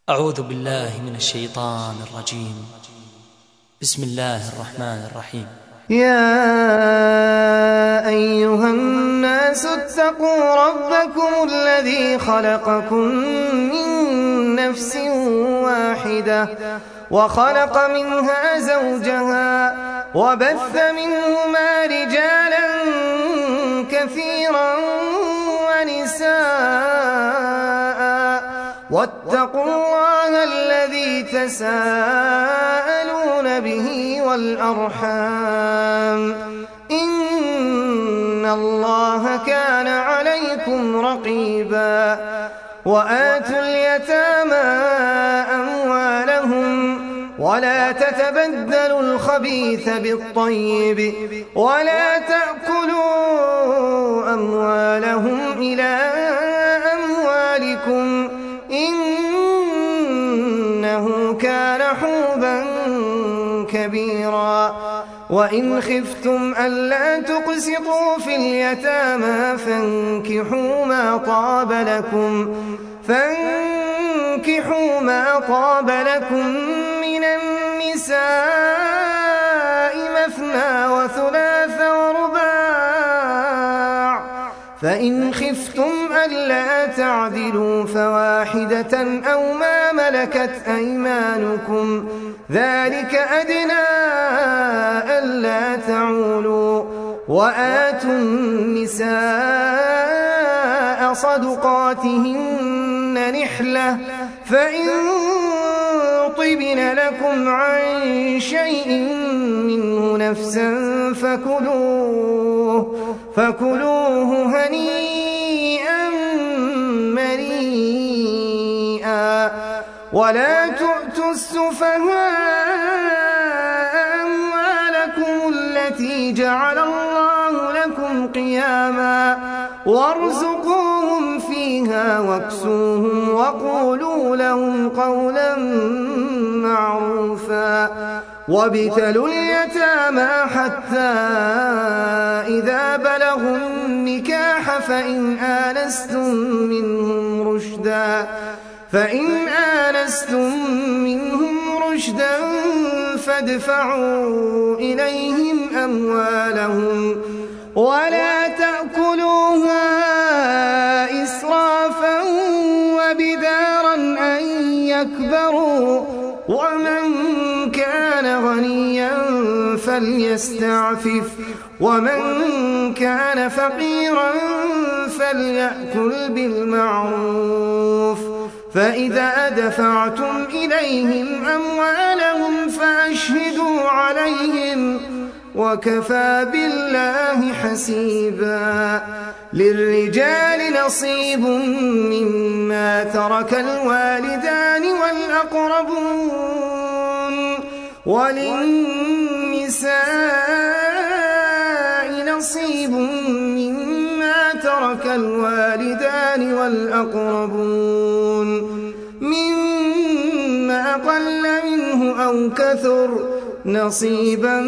أعوذ بالله من الشيطان الرجيم. بسم الله الرحمن الرحيم. يا أيها الناس اتقوا ربكم الذي خلقكم من نفس واحدة وخلق منها زوجها وبث منهما رجالا كثيرا ونساء واتقوا الله الذي تساءلون به والأرحام إن الله كان عليكم رقيبا وآتوا اليتامى أموالهم ولا تتبدلوا الخبيث بالطيب ولا تأكلوا أموالهم إلى أموالكم إنه كان حوبا كبيرا وإن خفتم ألا تقسطوا في اليتامى فانكحوا ما طاب لكم من النساء مثنى وثلاث ورباع فإن خفتم ألا تعدلوا فواحدة أو ما ملكت أيمانكم ذلك أدنى ألا تعولوا وآتوا النساء صدقاتهن نحلة فإن طبن لكم عن شيء منه نفسا فكلوه هنيئا مريئا ولا تؤتوا السفهاء أموالكم التي جعل الله لكم قياما وارزقوهم فيها واكسوهم وقولوا لهم قولا معروفا وابتلوا اليتامى حتى إذا بلغوا النكاح فإن آنستم منهم رشدا فادفعوا إليهم أموالهم ولا تأكلوها إسرافا وبدارا أن يكبروا ومن كان غنيا فليستعفف ومن كان فقيرا فليأكل بالمعروف فإذا دفعتم إليهم أموالهم فأشهدوا عليهم وكفى بالله حسيبا للرجال نصيب مما ترك الوالدان والأقربون وللنساء نصيب مما ترك الوالدان والأقربون مما قل منه أو كثر نصيبا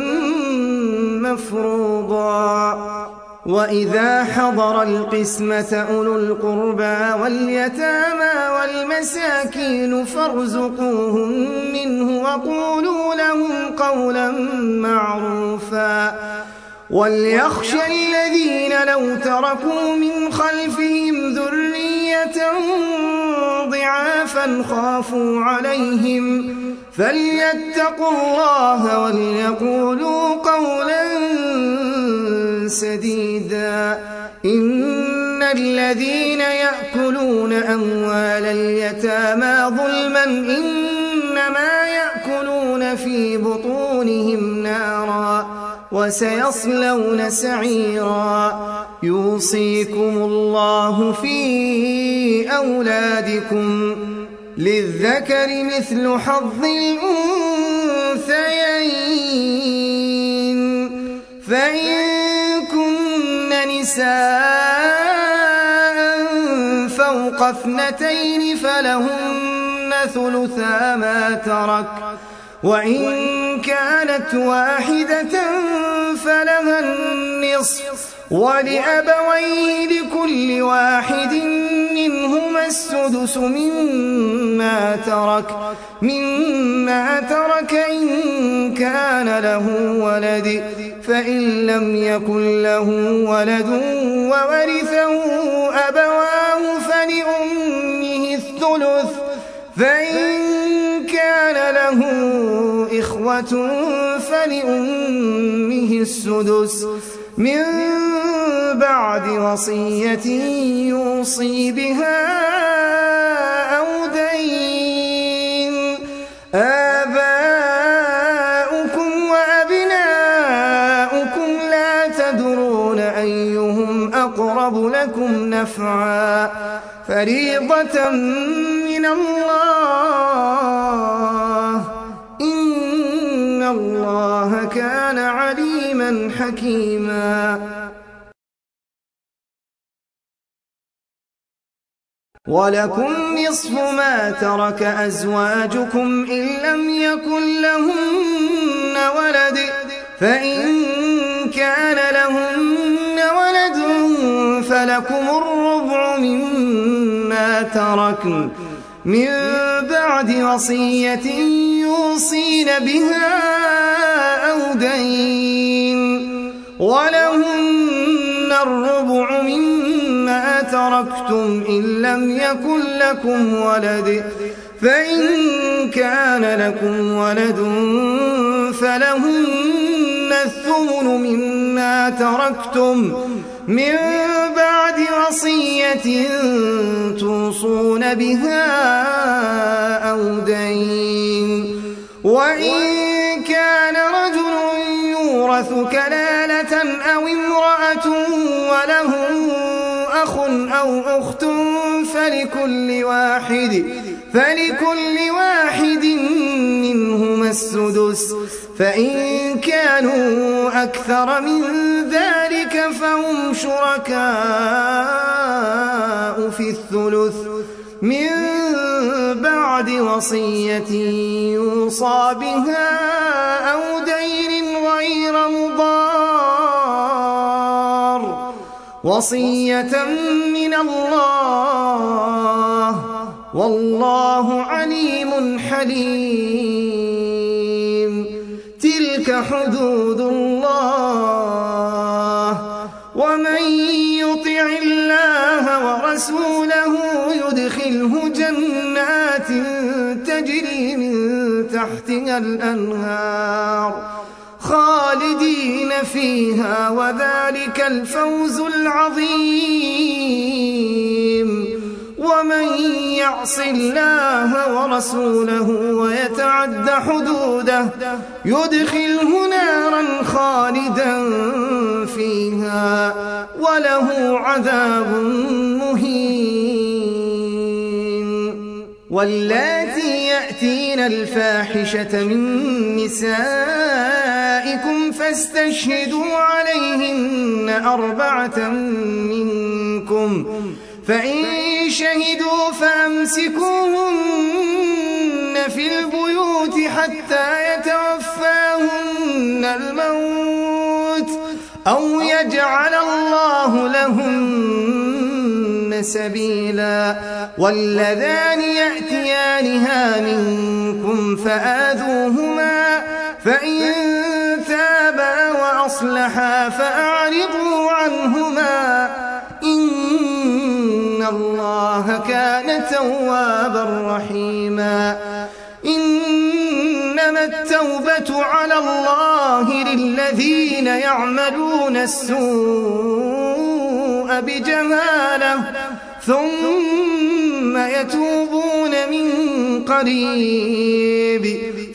مفروضا وإذا حضر القسمة أولو القربى واليتامى والمساكين فارزقوهم منه وقولوا لهم قولا معروفا وليخشى الذين لو تركوا من خلفهم ذرية ضعافا خافوا عليهم فليتقوا الله وليقولوا قولا سديدا إن الذين يأكلون أموال اليتامى ظلما إنما يأكلون في بطونهم نارا وسيصلون سعيرا يوصيكم الله في أولادكم للذكر مثل حظ الأنثيين فإن كن نساء فوق 2 فلهن ثلثا ما ترك وإن كانت واحدة فلها النصف ولأبويه لكل واحد منهما السدس مما ترك إن كان له ولد، فإن لم يكن له ولد وورثه أبواه فلأمه الثلث، فإن كان له إخوة فلأمه السدس من بعد وصية يوصي بها أو دين. آباؤكم وأبناؤكم لا تدرون أيهم أقرب لكم نفعا، فريضة من الله، إن الله كان عليما حكيما. ولكم نصف ما ترك أزواجكم إن لم يكن لهن ولد، فإن كان لهن ولد فلكم الربع مما تركن من بعد وصية يوصين بها أو دين، ولهن الربع مما تركتم إن لم يكن لكم ولد، فإن كان لكم ولد فلهن الثمن مما تركتم من بعد وصية توصون بها أو دين. وإن كان رجل يورث كلالة أو امرأة وله أخ أو أخت فلكل واحد منهما السدس، فإن كانوا أكثر من ذلك فهم شركاء في الثلث من بعد وصية يوصى بها أو دين غير مضار، وصية من الله، والله عليم حليم. تلك حدود الله، ومن يطع الله ورسوله يدخله جنات تجري من تحتها الأنهار خالدين فيها، وذلك الفوز العظيم. ومن يعص الله ورسوله ويتعد حدوده يدخله نارا خالدا فيها وله عذاب مهين. واللاتي يأتين الفاحشة من نسائكم فاستشهدوا عليهن 4 منكم، فإن شهدوا فأمسكوهن في البيوت حتى يتوفاهن الموت أو يجعل الله لهن سبيلا. واللذان يأتيانها منكم فآذوهما، فإن تابا وأصلحا فأعرضوا عنهما، إن الله كان توابا رحيما. إنما التوبة على الله للذين يعملون السوء بجهالة ثم يتوبون من قريب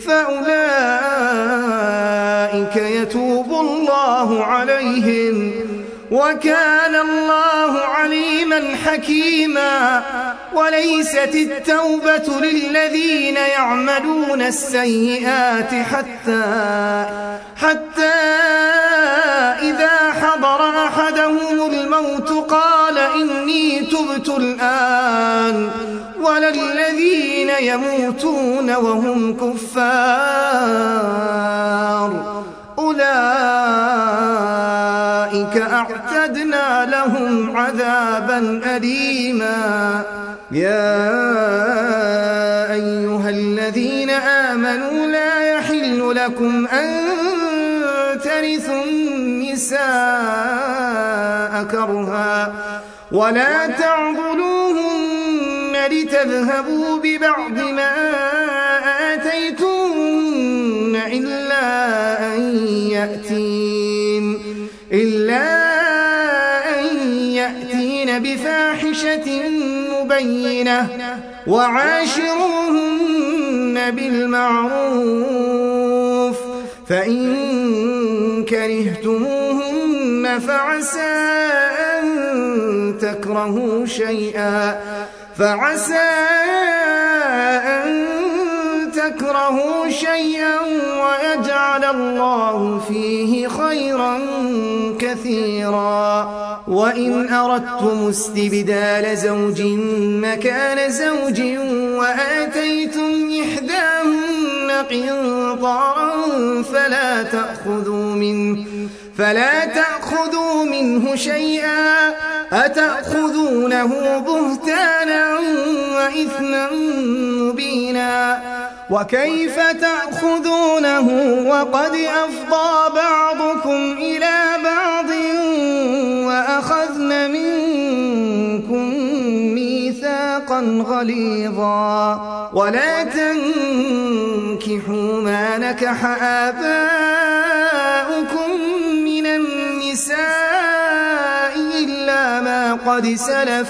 فأولئك يتوب الله عليهم، وكان الله عليما حكيما. وليست التوبة للذين يعملون السيئات حتى إذا حضر أحدهم الموت قال إني تبت الآن ولا الذين يموتون وهم كفار أولئك أعتدنا لهم عذابا أليما. يا أيها الذين آمنوا لا يحل لكم أن ترثوا النساء كرها ولا تعضلوهن لتذهبوا ببعض ما آتيتوهن إلا أن يأتين بفاحشة مبينة وعاشروهن بالمعروف فإن كرهتموهن فعسى أن تكرهوا شيئا ويجعل الله فيه خيرا كثيرا. وإن أردتم استبدال زوج مكان زوج وآتيتم إحداهن قنطارا فلا تأخذوا منه شيئا أتأخذونه بهتانا وإثما مبينا. وكيف تأخذونه وقد أفضى بعضكم إلى بعض وأخذن منكم ميثاقا غليظا. ولا تنكحوا ما نكح آباؤكم من النساء إلا ما قد سلف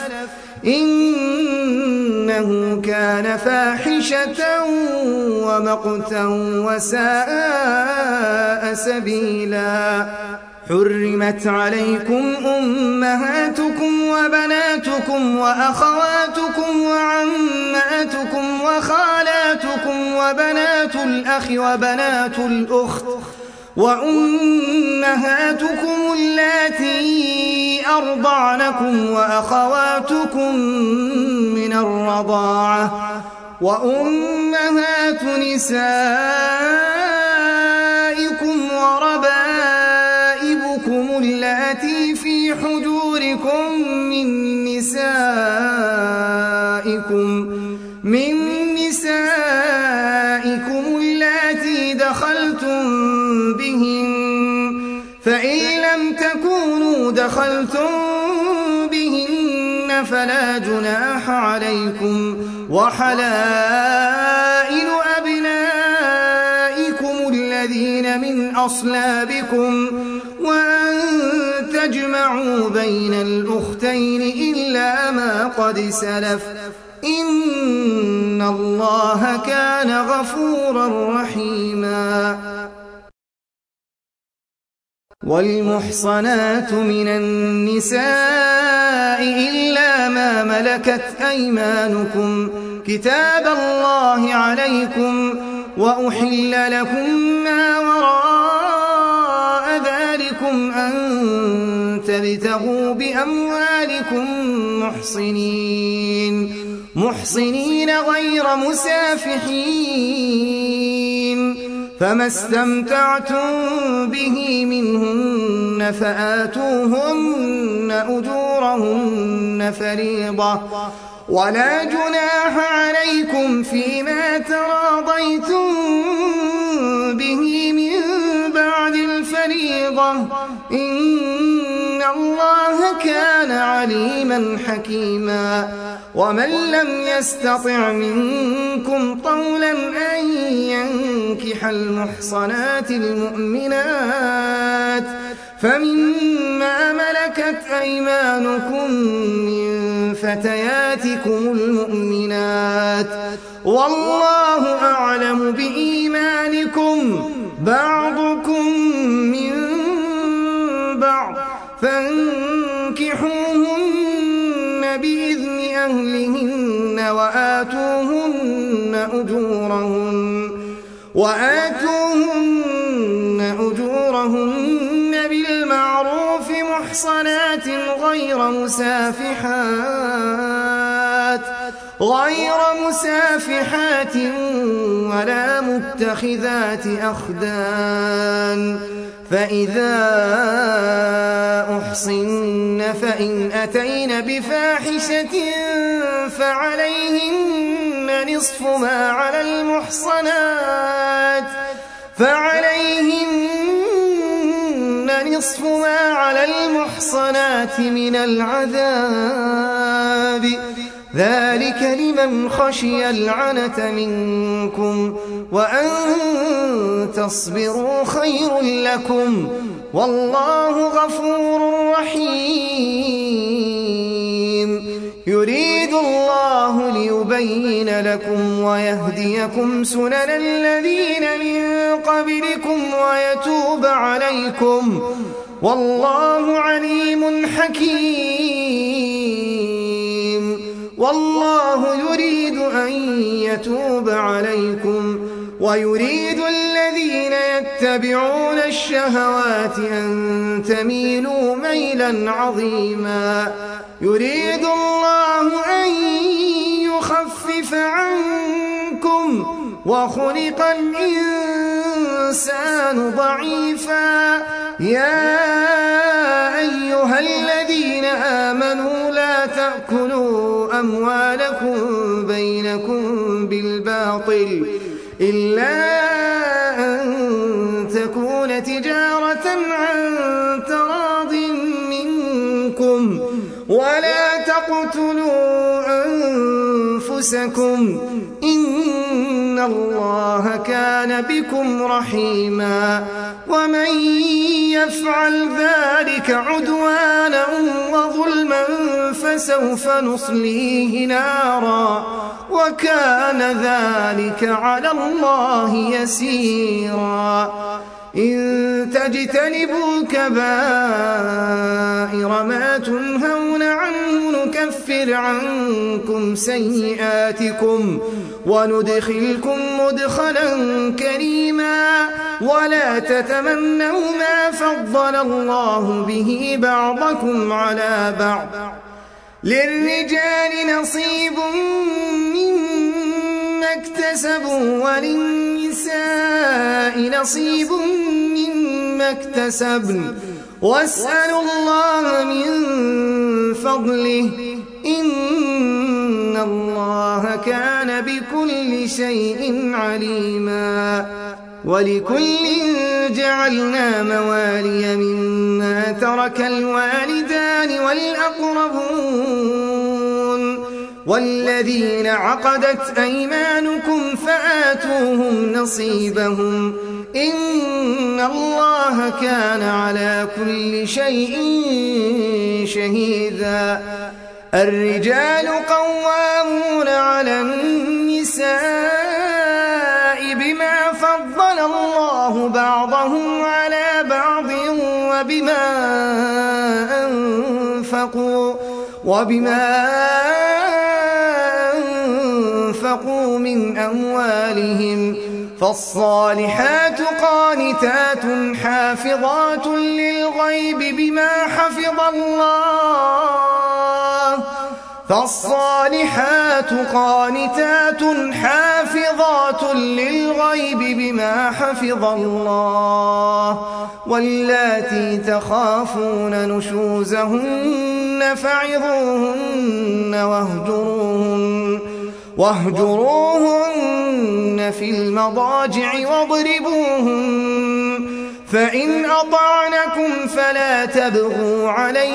إنه كان فاحشة ومقتا وساء سبيلا. حرمت عليكم أمهاتكم وبناتكم وأخواتكم وعماتكم وخالاتكم وبنات الأخ وبنات الأخت وأمهاتكم اللاتي أرضعنكم وأخواتكم من الرضاعة وأمهات نسائكم وربائبكم اللاتي في حجوركم من نسائكم اللاتي دخلتم بهن فإن لم تكونوا دخلتم بهن فلا جناح عليكم. وحلائل أبنائكم الذين من أصلابكم وأن تجمعوا بين الأختين إلا ما قد سلف إن الله كان غفورا رحيما. والمحصنات من النساء إلا ما ملكت أيمانكم كتاب الله عليكم وأحل لكم ما وراء ذلكم أن تبتغوا بأموالكم محصنين غير مسافحين فما استمتعتم به منهن فآتوهن أجورهن فريضة ولا جناح عليكم فيما تراضيتم به من بعد الفريضة إن الله كان عليما حكيما. ومن لم يستطع منكم طولا أن ينكح المحصنات المؤمنات فمما ملكت أيمانكم من فتياتكم المؤمنات والله أعلم بإيمانكم بعضكم من بعض فانكحوهن بإذن أهلهن وآتوهن أجورهن بالمعروف محصنات غير مسافحات غير مسافحات ولا متخذات أخدان فإذا أحصن فإن أتين بفاحشة فعليهن نصف ما على المحصنات من العذاب ذلك لمن خشي العنة منكم وأن تصبروا خير لكم والله غفور رحيم يريد الله ليبين لكم ويهديكم سنن الذين من قبلكم ويتوب عليكم والله عليم حكيم والله يريد أن يتوب عليكم ويريد الذين يتبعون الشهوات أن تميلوا ميلا عظيما يريد الله أن يخفف عنكم وخلق الإنسان ضعيفا يا أيها الذين آمنوا لا تأكلوا أموالكم بينكم بالباطل إلا أن تكون تجارة عن تراض منكم ولا تقتلوا أنفسكم إن الله كان بكم رحيما ومن يفعل ذلك عدوانا وظلما فسوف نصليه نارا وكان ذلك على الله يسيرا إن تجتنبوا كبائر ما تنهون عنه نكفر عنكم سيئاتكم وندخلكم مدخلا كريما ولا تتمنوا ما فضل الله به بعضكم على بعض للرجال نصيب مما اكتسبوا وللنساء نصيب مما اكتسبن واسألوا الله من فضله إن الله كان بكل شيء عليما ولكل جعلنا موالي مما ترك الوالدان والأقربون والذين عقدت أيمانكم فآتوهم نصيبهم إن الله كان على كل شيء شهيدا الرجال قوامون على النساء بما فضل الله بعضهم على بعض وبما أنفقوا من أموالهم فالصالحات قانتات حافظات للغيب بما حفظ الله فالصالحات قانتات حافظات للغيب بما حفظ الله واللاتي تخافون نشوزهن فعظوهن واهجروهن في المضاجع واضربوهن فإن أطعنكم فلا تبغوا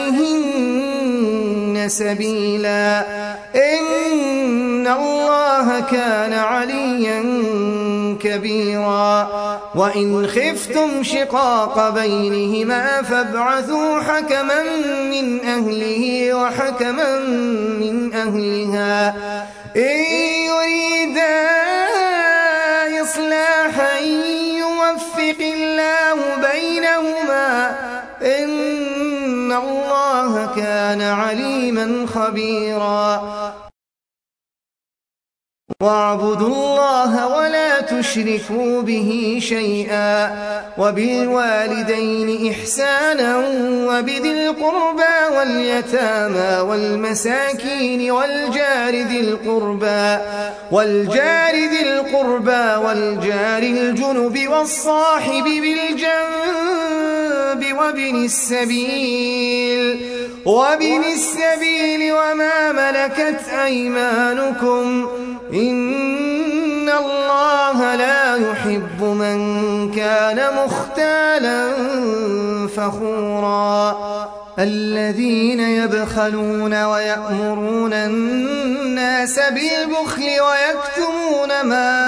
عليهن سبيلا إن الله كان عليا كبيرا وإن خفتم شقاق بينهما فابعثوا حكما من أهله وحكما من أهلها إن يريدا إصلاحا يوفق الله بينهما إن الله كان عليما خبيرا واعبدوا الله ولا تشركوا به شيئا وبالوالدين إحسانا وبذي القربى واليتامى والمساكين والجار ذي القربى والجار الجنب والصاحب بالجنب وابن السبيل وما ملكت أيمانكم إن الله لا يحب من كان مختالا فخورا الذين يبخلون ويأمرون الناس بالبخل ويكتمون ما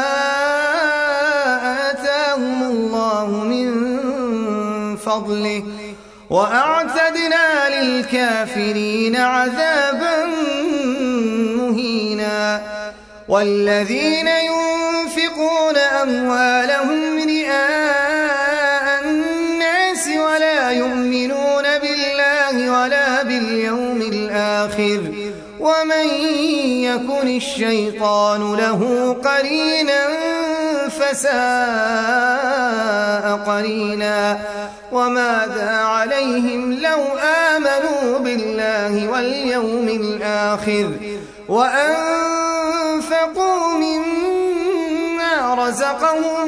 آتاهم الله من فضله وأعتدنا للكافرين عذابا مهينا والذين ينفقون أموالهم رئاء الناس ولا يؤمنون بالله ولا باليوم الآخر ومن يكن الشيطان له قرينا فساء قرينا وماذا عليهم لو آمنوا بالله واليوم الآخر وأنفقوا مما رزقهم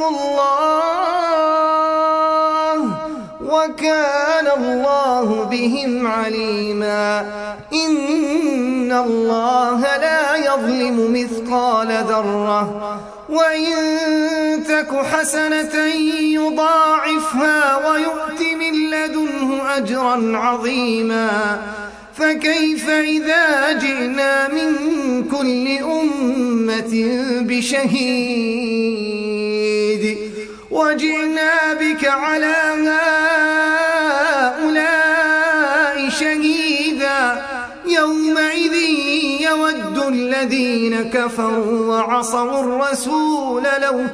الله وكان الله بهم عليما إن الله لا يظلم مثقال ذرة وإن تك حسنة يضاعفها ويؤت من لدنه أجرا عظيما فكيف إذا جئنا من كل أمة بشهيد وجئنا بك على هؤلاء شهيدا يومئذ يود الذين كفروا وعصوا الرسول لو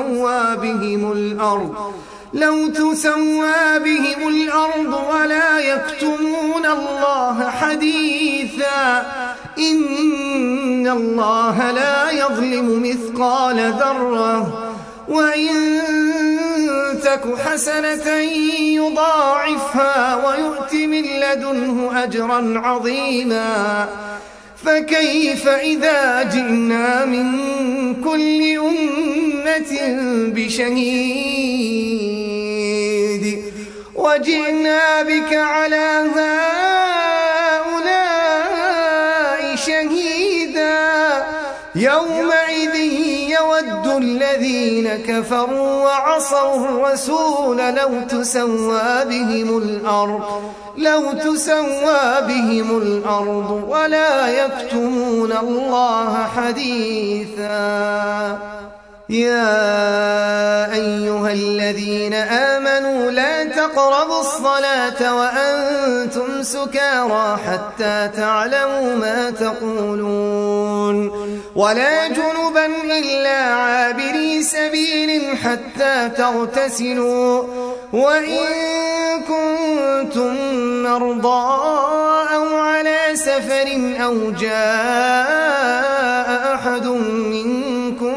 تسوى بهم الأرض ولا يكتمون الله حديثا إن الله لا يظلم مثقال ذرة وإن تك حسنة يضاعفها ويؤت من لدنه أجرا عظيما فكيف إذا جئنا من كل أمة بشهيد وجئنا بك على هؤلاء شهيدا يومئذ يود الذين كفروا وعصوا الرسول لو تسوى بهم الأرض ولا يكتمون الله حديثا يا أيها الذين آمنوا لا تقربوا الصلاة وأنتم سكارى حتى تعلموا ما تقولون ولا جنبا إلا عابري سبيل حتى تغتسلوا وإن كنتم مرضى أو على سفر أو جاء أحد منكم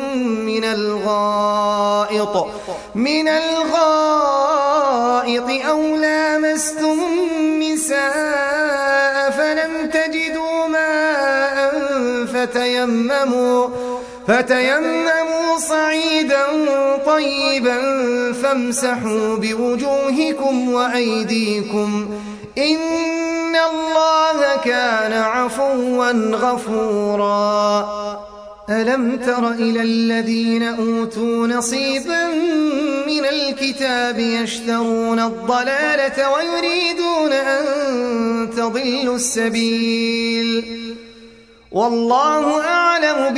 من الغائط أو لامستم النساء فلم تجدوا ماء فتيمموا صعيدا طيبا فامسحوا بوجوهكم وأيديكم إن الله كان عفوا غفورا ألم تر إلى الذين أوتوا نصيبا من الكتاب يشترون الضلالة ويريدون أن تضلوا السبيل والله أعلم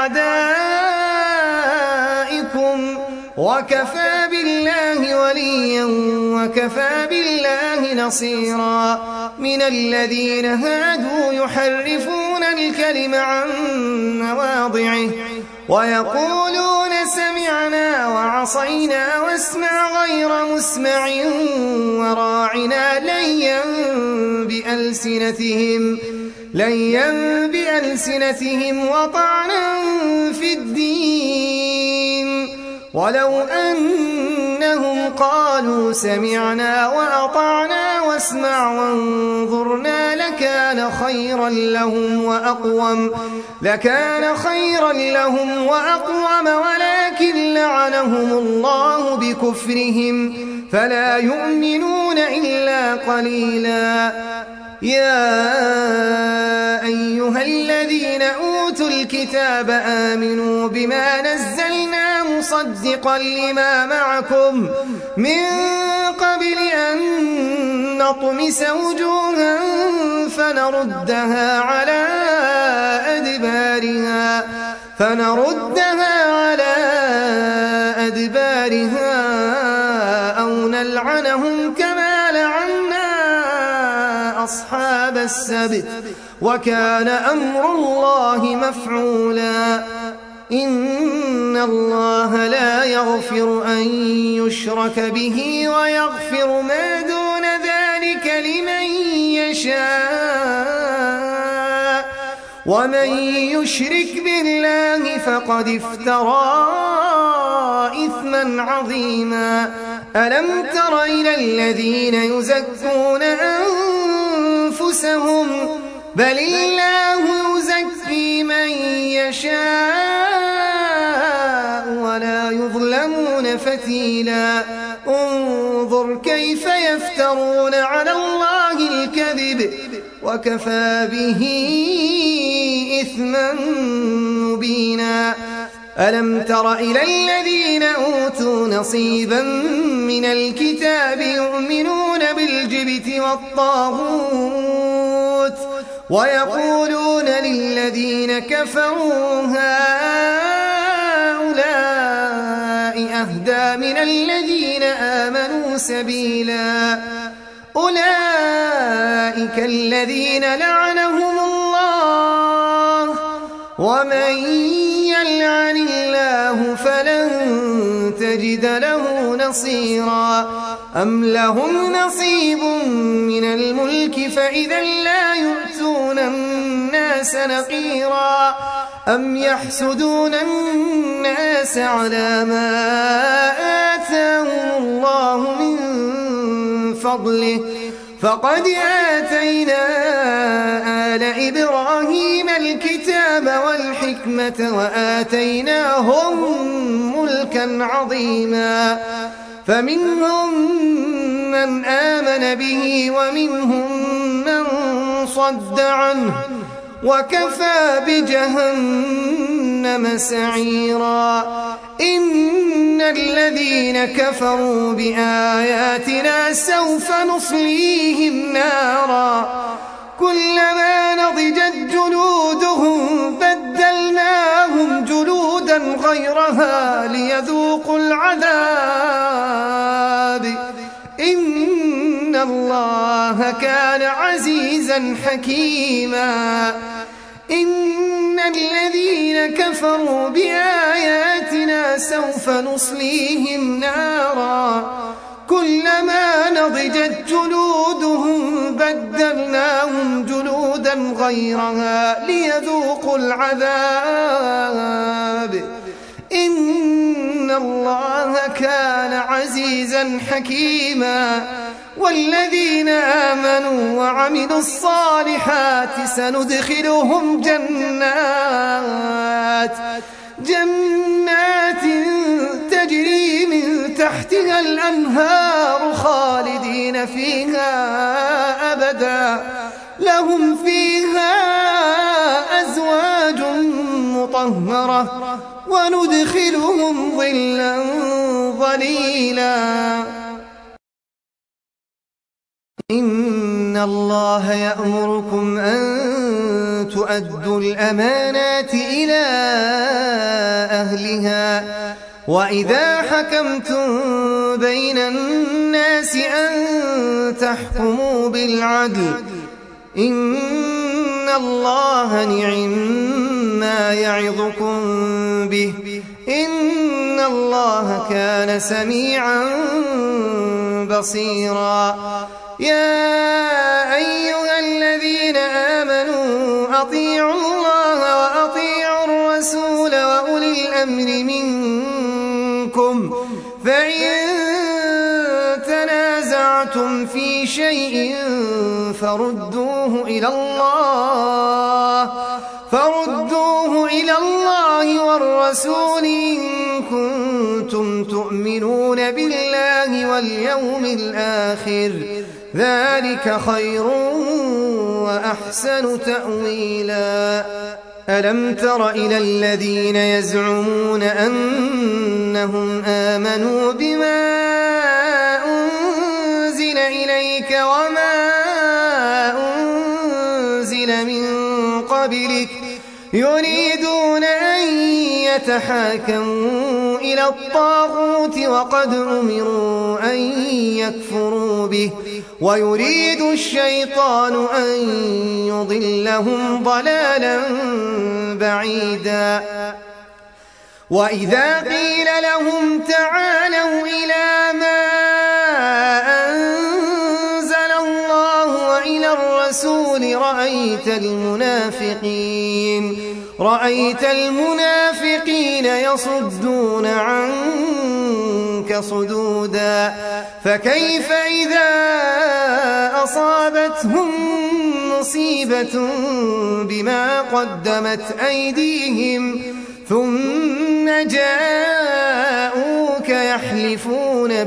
بأعدائكم وكفى بالله وليا وكفى بالله نصيرا من الذين هادوا يحرفون الكلم عن مواضعه ويقولون سمعنا وعصينا واسمع غير مسمع وراعنا ليا بألسنتهم ليا بألسنتهم وطعنا في الدين، ولو أنهم قالوا سمعنا وأطعنا واسمع وانظرنا لكان خيرا لهم وأقوم ولكن لعنهم الله بكفرهم فلا يؤمنون إلا قليلا. يا أيها الذين أوتوا الكتاب آمنوا بما نزلنا مصدقا لما معكم من قبل أن نطمس وجوها فنردها على أدبارها أو نلعنهم كما لعنا أصحاب السبت وكان أمر الله مفعولا. إن الله لا يغفر أن يشرك به ويغفر ما دون ذلك لمن يشاء، ومن يشرك بالله فقد افترى إثما عظيما. ألم تر إلى الذين يزكون أنفسهم بل الله يزكي من يشاء ولا يظلمون فتيلا. انظر كيف يفترون على الله الكذب وكفى به إثما مبينا. ألم تر إلى الذين أوتوا نصيبا من الكتاب يؤمنون بالجبت والطاغوت ويقولون للذين كفروا هؤلاء أهدى من الذين آمنوا سبيلا. أولئك الذين لعنهم الله ومن يلعن الله فلن تجد له نصيرا. أم لهم نصيب من الملك فإذا لا يؤتون الناس نقيرا. أم يحسدون الناس على ما آتاهم الله من فضله فقد آتينا آل إبراهيم الكتاب والحكمة وآتيناهم ملكا عظيما. فمنهم من آمن به ومنهم من صد عنه وكفى بجهنم سعيرا. إن الذين كفروا بآياتنا سوف نصليهم نارا كلما نضجت جلودهم بدلناهم جلودا غيرها ليذوقوا العذاب. إن الله كان عزيزا حكيما. إن الذين كفروا بآياتنا سوف نصليهم نارا كلما نضجت جلودهم بدلناهم جلودا غيرها ليذوقوا العذاب. إن الله كان عزيزا حكيما. والذين آمنوا وعملوا الصالحات سندخلهم جنات تجري من تحتها الأنهار خالدين فيها أبدا لهم فيها أزواج مطهرة وندخلهم ظلا ظليلا. إن الله يأمركم أن تؤدوا الأمانات إلى أهلها وإذا حكمتم بين الناس أن تحكموا بالعدل. إن الله نعما يعظكم به إن الله كان سميعا بصيرا. يا أيها الذين آمنوا أطيعوا الله وأطيعوا الرسول وأولي الأمر منكم فإن تنازعتم في شيء فردوه إلى الله والرسول إن كنتم تؤمنون بالله واليوم الآخر ذلك خير وأحسن تأويلا ألم تر إلى الذين يزعمون أنهم آمنوا بما أنزل إليك وما أنزل من قبلك يريدون أن يتحاكموا إلى الطاغوت وقد أمروا أن يكفروا به ويريد الشيطان أن يضلهم ضلالا بعيدا وإذا قيل لهم تعالوا إلى ما أنزل الله وإلى الرسول رأيت المنافقين يصدون عنك صدودا فكيف إذا أصابتهم مصيبة بما قدمت أيديهم ثم جاءوك يحلفون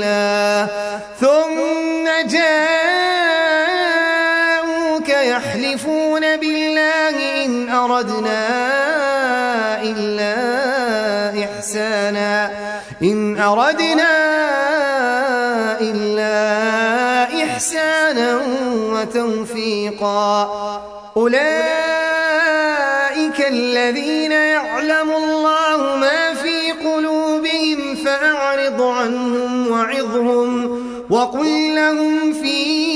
بالله إن أردنا إلا إحسانا وتوفيقا أولئك الذين يعلم الله ما في قلوبهم فأعرض عنهم وعظهم وقل لهم في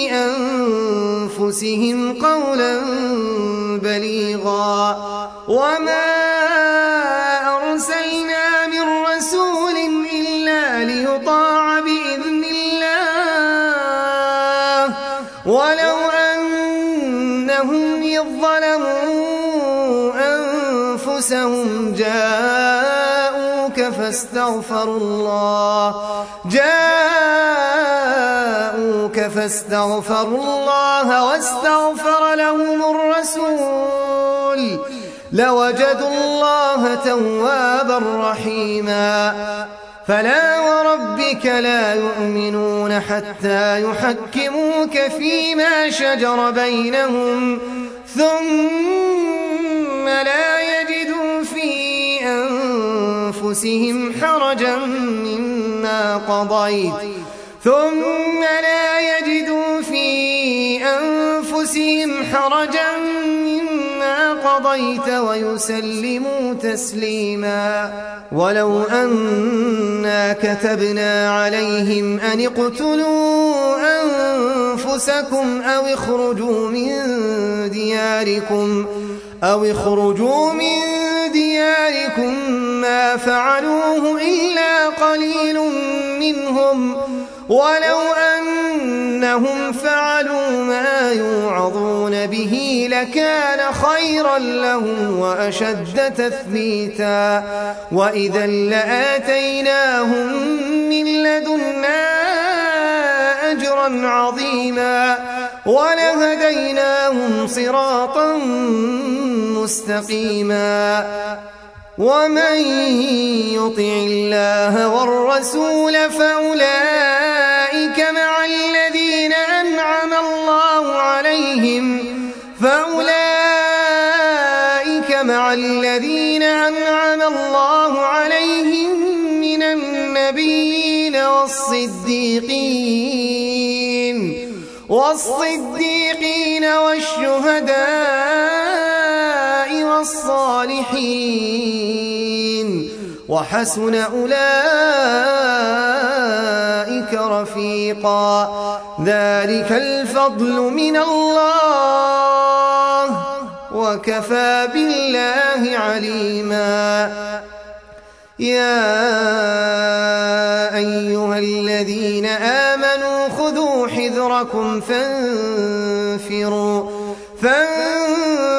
أنفسهم قولا بليغا وما أرسلنا من رسول إلا ليطاع بإذن الله ولو أنهم إذ ظلموا أنفسهم جاءوك فاستغفروا الله واستغفر لهم الرسول لوجدوا الله توابا رحيما فلا وربك لا يؤمنون حتى يحكموك فيما شجر بينهم ثم لا يجدوا في أنفسهم حرجا مما قضيت ويسلموا تسليما ولو أنا كتبنا عليهم أن اقتلوا أنفسكم أو اخرجوا من دياركم ما فعلوه إلا قليل منهم ولو أنهم فعلوا ما يوعظون به لكان خيرا لهم وأشد تثبيتا وإذا لآتيناهم من لدنا أجرا عظيما ولهديناهم صراطا مستقيما ومن يطع الله والرسول فأولئك مع الذين أنعم الله عليهم من النبيين والصديقين والشهداء والصالحين وحسن أولئك رفيقا ذلك الفضل من الله وكفى بالله عليما يا أيها الذين آمنوا خذوا حذركم فانفروا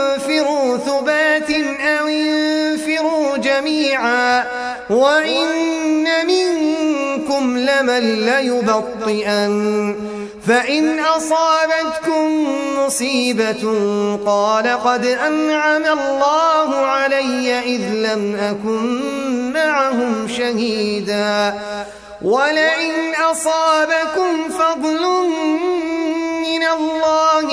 مسرعا وإن منكم لمن ليبطئن فإن أصابتكم مصيبة قال قد أنعم الله علي إذ لم أكن معهم شهيدا ولئن أصابكم فضل من الله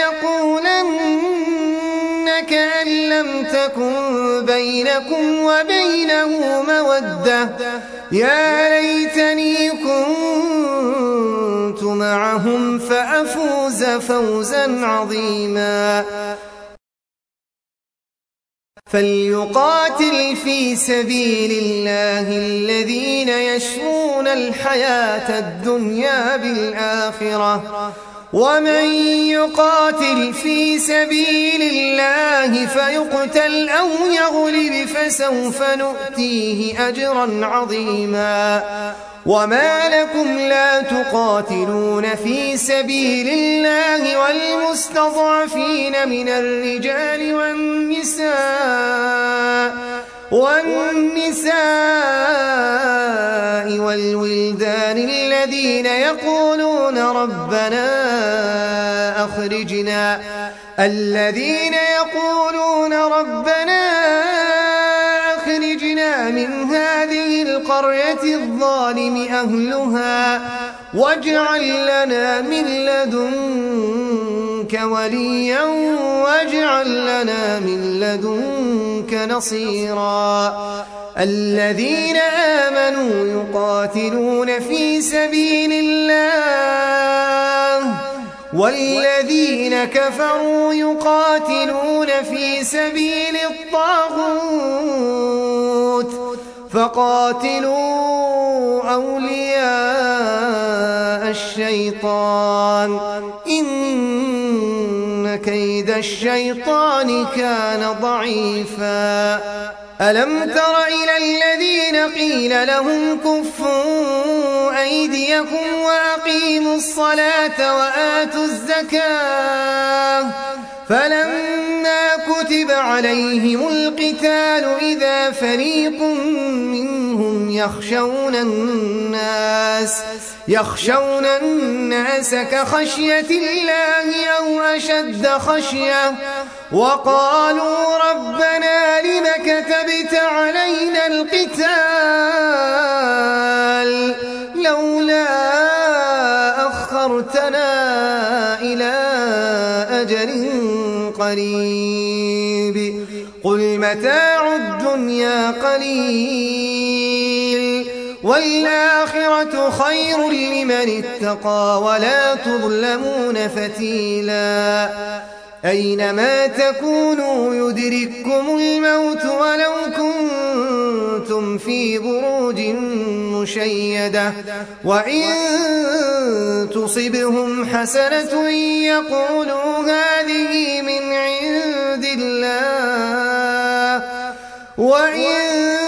ليقولن كأن لم تكن بينكم وبينه مودة يا ليتني كنت معهم فأفوز فوزا عظيما فليقاتل في سبيل الله الذين يشرون الحياة الدنيا بالآخرة ومن يقاتل في سبيل الله فيقتل أو يغلب فسوف نؤتيه أجرا عظيما وما لكم لا تقاتلون في سبيل الله والمستضعفين من الرجال والنساء والولدان الذين يقولون ربنا أخرجنا من هذه القرية الظالم أهلها واجعل لنا من لدنك وليا واجعل لنا من لدنك نصيرا الذين آمنوا يقاتلون في سبيل الله والذين كفروا يقاتلون في سبيل الطاغوت فقاتلوا أولياء الشيطان إن كيد الشيطان كان ضعيفا ألم تر إلى الذين قيل لهم كفوا أيديكم وأقيموا الصلاة وآتوا الزكاة فلما كتب عليهم القتال إذا فريق منهم يخشون الناس كخشية الله أو أشد خشية وقالوا ربنا لم كتبت علينا القتال لولا أخرتنا إلى أجل قريب قل متاع الدنيا قليل والآخرة خير لمن اتقى ولا تظلمون فتيلا أينما تكونوا يدرككم الموت ولو كنتم في بروج مشيدة وإن تصبهم حسنة يقولوا هذه من عند الله وإن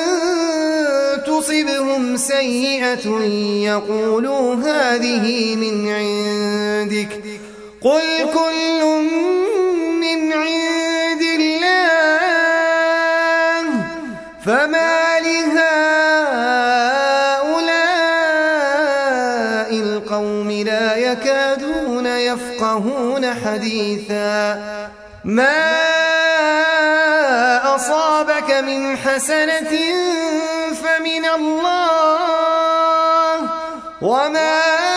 تصبهم سيئة يقولوا هذه من عندك قل كل من عند الله فما لهؤلاء القوم لا يكادون يفقهون حديثا ما أصابك من حسنة فمن الله وما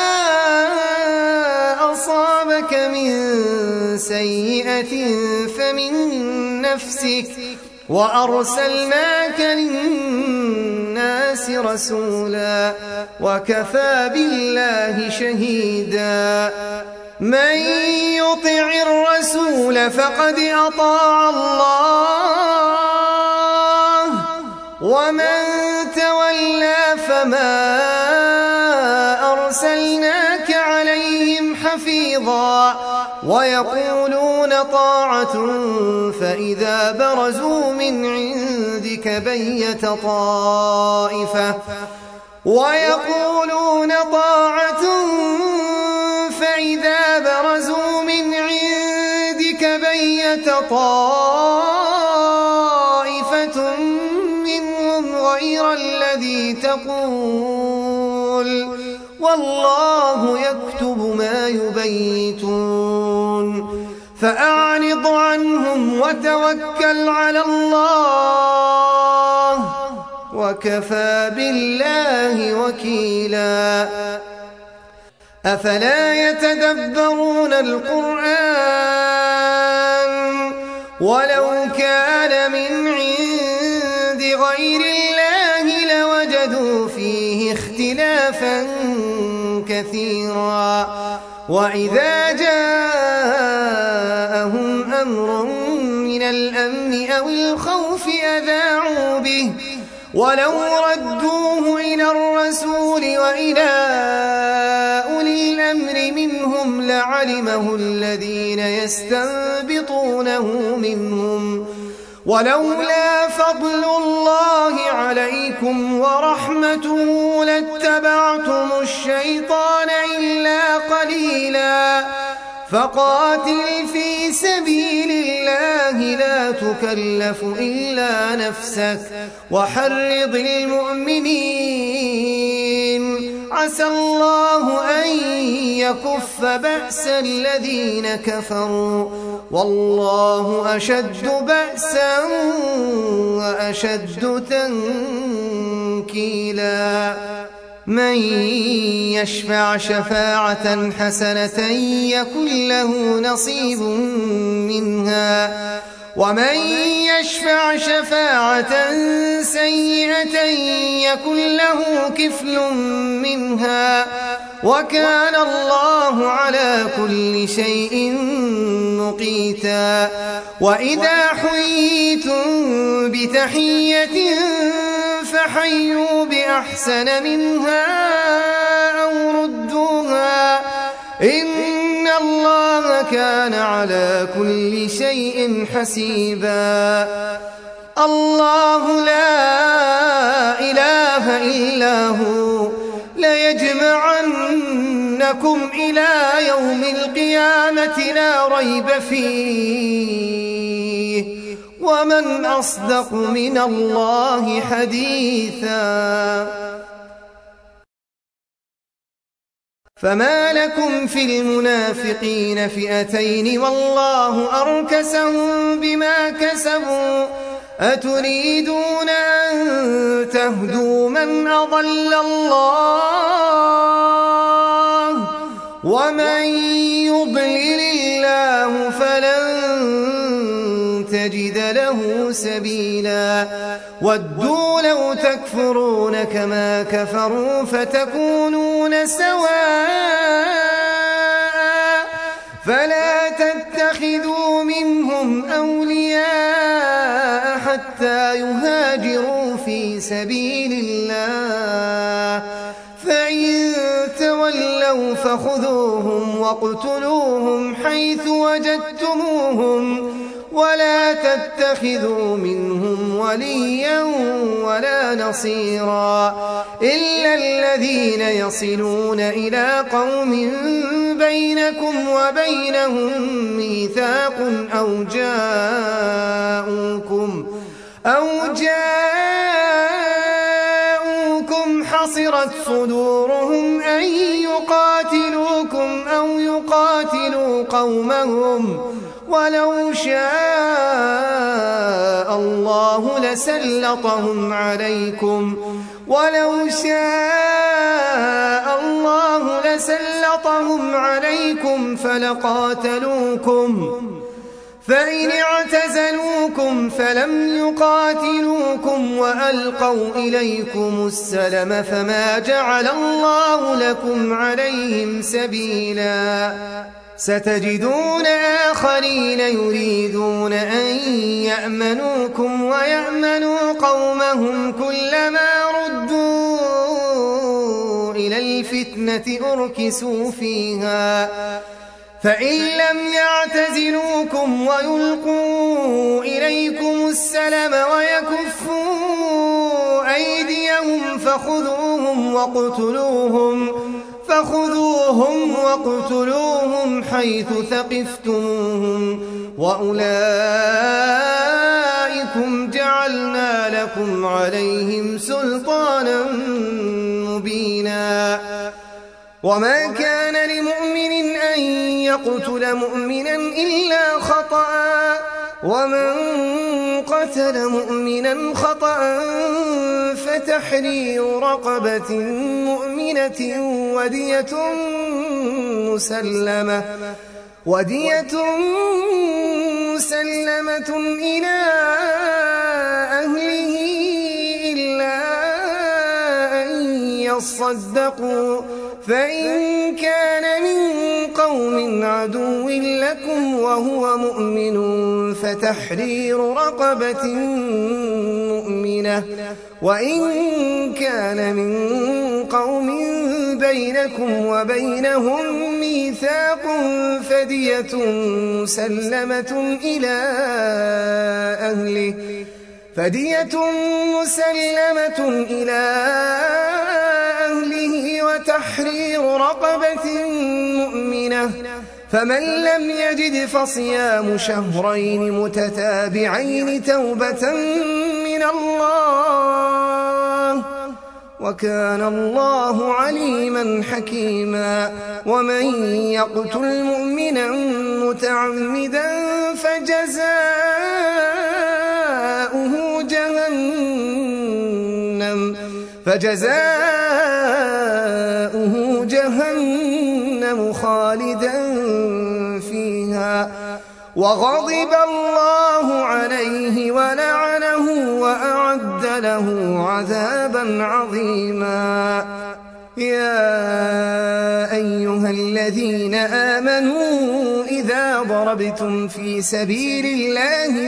أصابك من سيئة فمن نفسك وأرسلناك للناس رسولا وكفى بالله شهيدا من يطع الرسول فقد أطاع الله ومن تولى فما أرسلناك عليهم حفيظا ويقولون طاعة فإذا برزوا من عندك بيت طائفة ويقولون طاعة فإذا برزوا من عندك بيت طائفة منهم الذي تقول والله يكتب ما يبيتون فأعرض عنهم وتوكل على الله وكفى بالله وكيلا أفلا يتدبرون القرآن ولو كان من عند غير الله لوجدوا فيه اختلافا كثيرا وإذا جاءهم أمر من الأمن أو الخوف أذاعوا به ولو ردوه إلى الرسول وإلى أولي الأمر منهم لعلمه الذين يستنبطونه منهم ولولا فضل الله عليكم ورحمته لاتبعتم الشيطان إلا قليلا فقاتل في سبيل الله لا تكلف إلا نفسك وحرض المؤمنين عسى الله أن يكف بأس الذين كفروا والله أشد بأسا وأشد تنكيلا من يشفع شفاعة حسنة يكن له نصيب منها ومن يشفع شفاعة سيئة يكن له كفل منها وكان الله على كل شيء مقيتا وإذا حييتم بتحية فحيوا بأحسن منها أو ردوها إن الله كان على كل شيء حسيبا الله لا إله إلا هو ليجمعنكم إلى يوم القيامة لا ريب فيه ومن أصدق من الله حديثا فما لكم في المنافقين فئتين والله أركسهم بما كسبوا أتريدون أن تهدوا من أضل الله ومن يضلل الله فلن تجد له سبيلا ودوا لو تكفرون كما كفروا فتكونون سواء فلا تتخذوا منهم أولياء حتى يهاجروا في سبيل الله فإن تولوا فخذوهم واقتلوهم حيث وجدتموهم ولا تتخذوا منهم وليا ولا نصيرا إلا الذين يصلون إلى قوم بينكم وبينهم ميثاق أو جاءوكم حصرت صدورهم أن يقاتلوكم أو يقاتلوا قومهم ولو شاء الله لسلطهم عليكم فلقاتلوكم فإن اعتزلوكم فلم يقاتلوكم وألقوا إليكم السلم فما جعل الله لكم عليهم سبيلا ستجدون آخرين يريدون أن يأمنوكم ويأمنوا قومهم كلما ردوا إلى الفتنة أركسوا فيها فإن لم يعتزلوكم ويلقوا إليكم السلم ويكفوا أيديهم فخذوهم واقتلوهم حيث ثقفتموهم وأولئكم بكم جعلنا لكم عليهم سلطانا مبينا وما كان لمؤمن أن يقتل مؤمنا إلا خطأ ومن قتل مؤمنا خطأ فتحرير رقبة مؤمنة ودية مسلمة إلى أهله إلا أن يصدقوا فإن كان من قوم عدو لكم وهو مؤمن فتحرير رقبة مؤمنة وإن كان من قوم بينكم وبينهم ميثاق فدية مسلمة إلى أهله وتحرير رقبة مؤمنة فمن لم يجد فصيام شهرين متتابعين توبة من الله وكان الله عليما حكيما ومن يقتل مؤمنا متعمدا فجزاؤه جهنم خالدا فيها وغضب الله عليه ولعنه وأعد له عذابا عظيما يا أيها الذين آمنوا إذا ضربتم في سبيل الله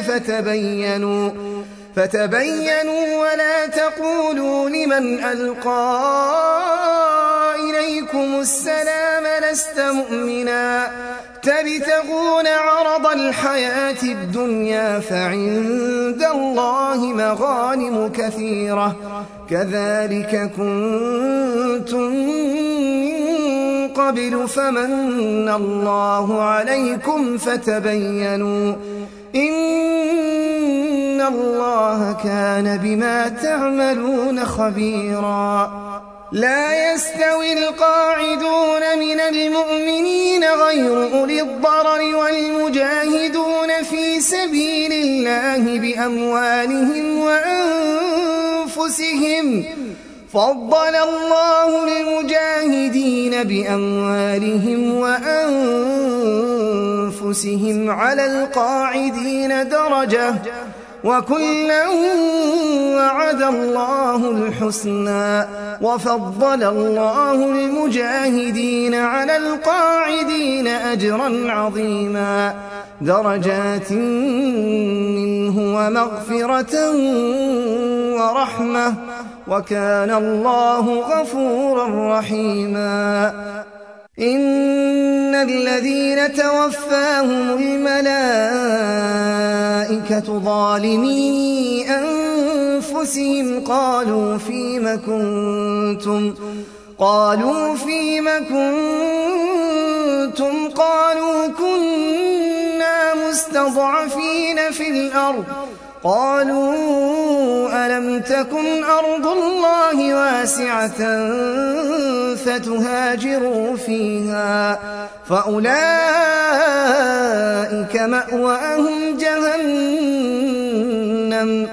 فتبينوا ولا تقولوا لمن ألقى إليكم السلام لست مؤمنا تبتغون عرض الحياة الدنيا فعند الله مغانم كثيرة كذلك كنتم من قبل فمن الله عليكم فتبينوا إن الله كان بما تعملون خبيرا لا يستوي القاعدون من المؤمنين غير أولي الضرر والمجاهدون في سبيل الله بأموالهم وأنفسهم فضل الله المجاهدين بأموالهم وأنفسهم على القاعدين درجة وكلا وعد الله الحسنى وفضل الله المجاهدين على القاعدين أجرا عظيما درجات منه ومغفرة ورحمة وكان الله غفورا رحيما إن الذين توفاهم الملائكة ظالمي أنفسهم قالوا فيم كنتم قالوا كنا مستضعفين في الأرض قالوا ألم تكن أرض الله واسعة فتهاجروا فيها فأولئك مأواهم جهنم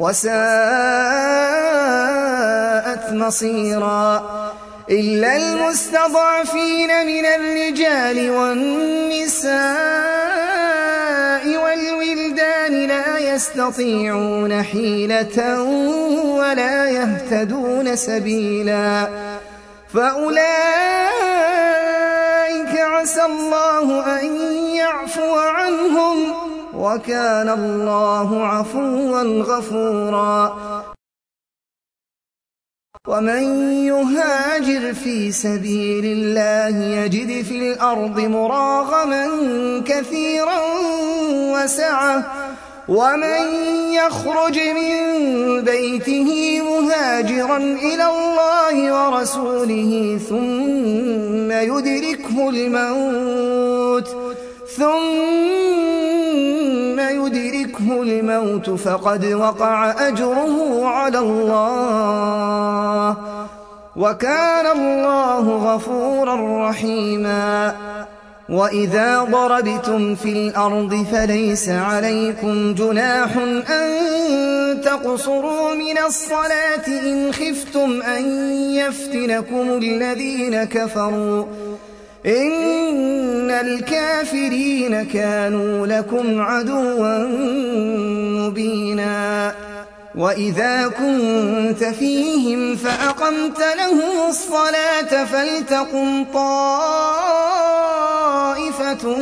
وساءت مصيرا إلا المستضعفين من الرجال والنساء والولدان لا يستطيعون حيلة ولا يهتدون سبيلا فأولئك عسى الله أن يعفو عنهم وكان الله عفوا غفورا ومن يهاجر في سبيل الله يجد في الأرض مراغما كثيرا وسعة ومن يخرج من بيته مهاجرا إلى الله ورسوله ثم يدركه الموت يدركه الموت فقد وقع أجره على الله، وكان الله غفورا رحيما. وإذا ضربتم في الأرض فليس عليكم جناح أن تقصروا من الصلاة إن خفتم أن يفتنكم الذين كفروا، إن الكافرين كانوا لكم عدوا مبينا. وإذا كنت فيهم فأقمت لهم الصلاة فلتقم طائفة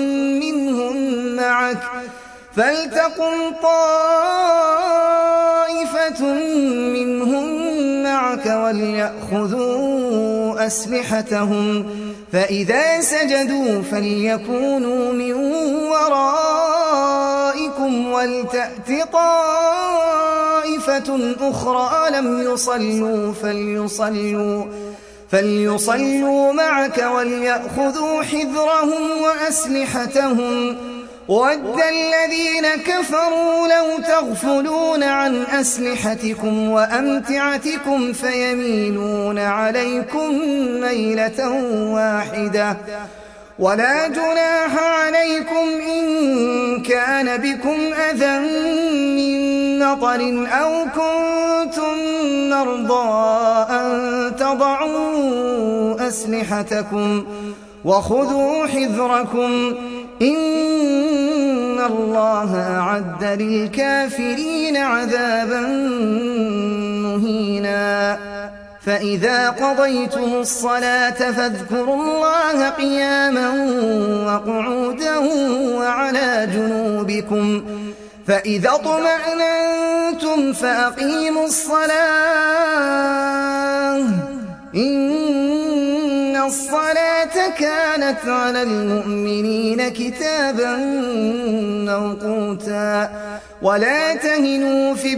منهم معك وليأخذوا أسلحتهم، فإذا سجدوا فليكونوا من ورائكم ولتأت طائفة أخرى لم يصلوا فليصلوا معك وليأخذوا حذرهم وأسلحتهم. وَدَّ الذين كفروا لو تغفلون عن أسلحتكم وأمتعتكم فيميلون عليكم ميلة واحدة. ولا جناح عليكم إن كان بكم أذى من مطر أو كنتم مرضى أن تضعوا أسلحتكم وخذوا حذركم، إن الله أعد للكافرين عذابا مهينا. فإذا قضيتم الصلاة فاذكروا الله قياما وقعودا وعلى جنوبكم، فإذا اطمأننتم فأقيموا الصلاة، إن الصلاة كانت على المؤمنين كتابا موقوتا. ولا تهنوا في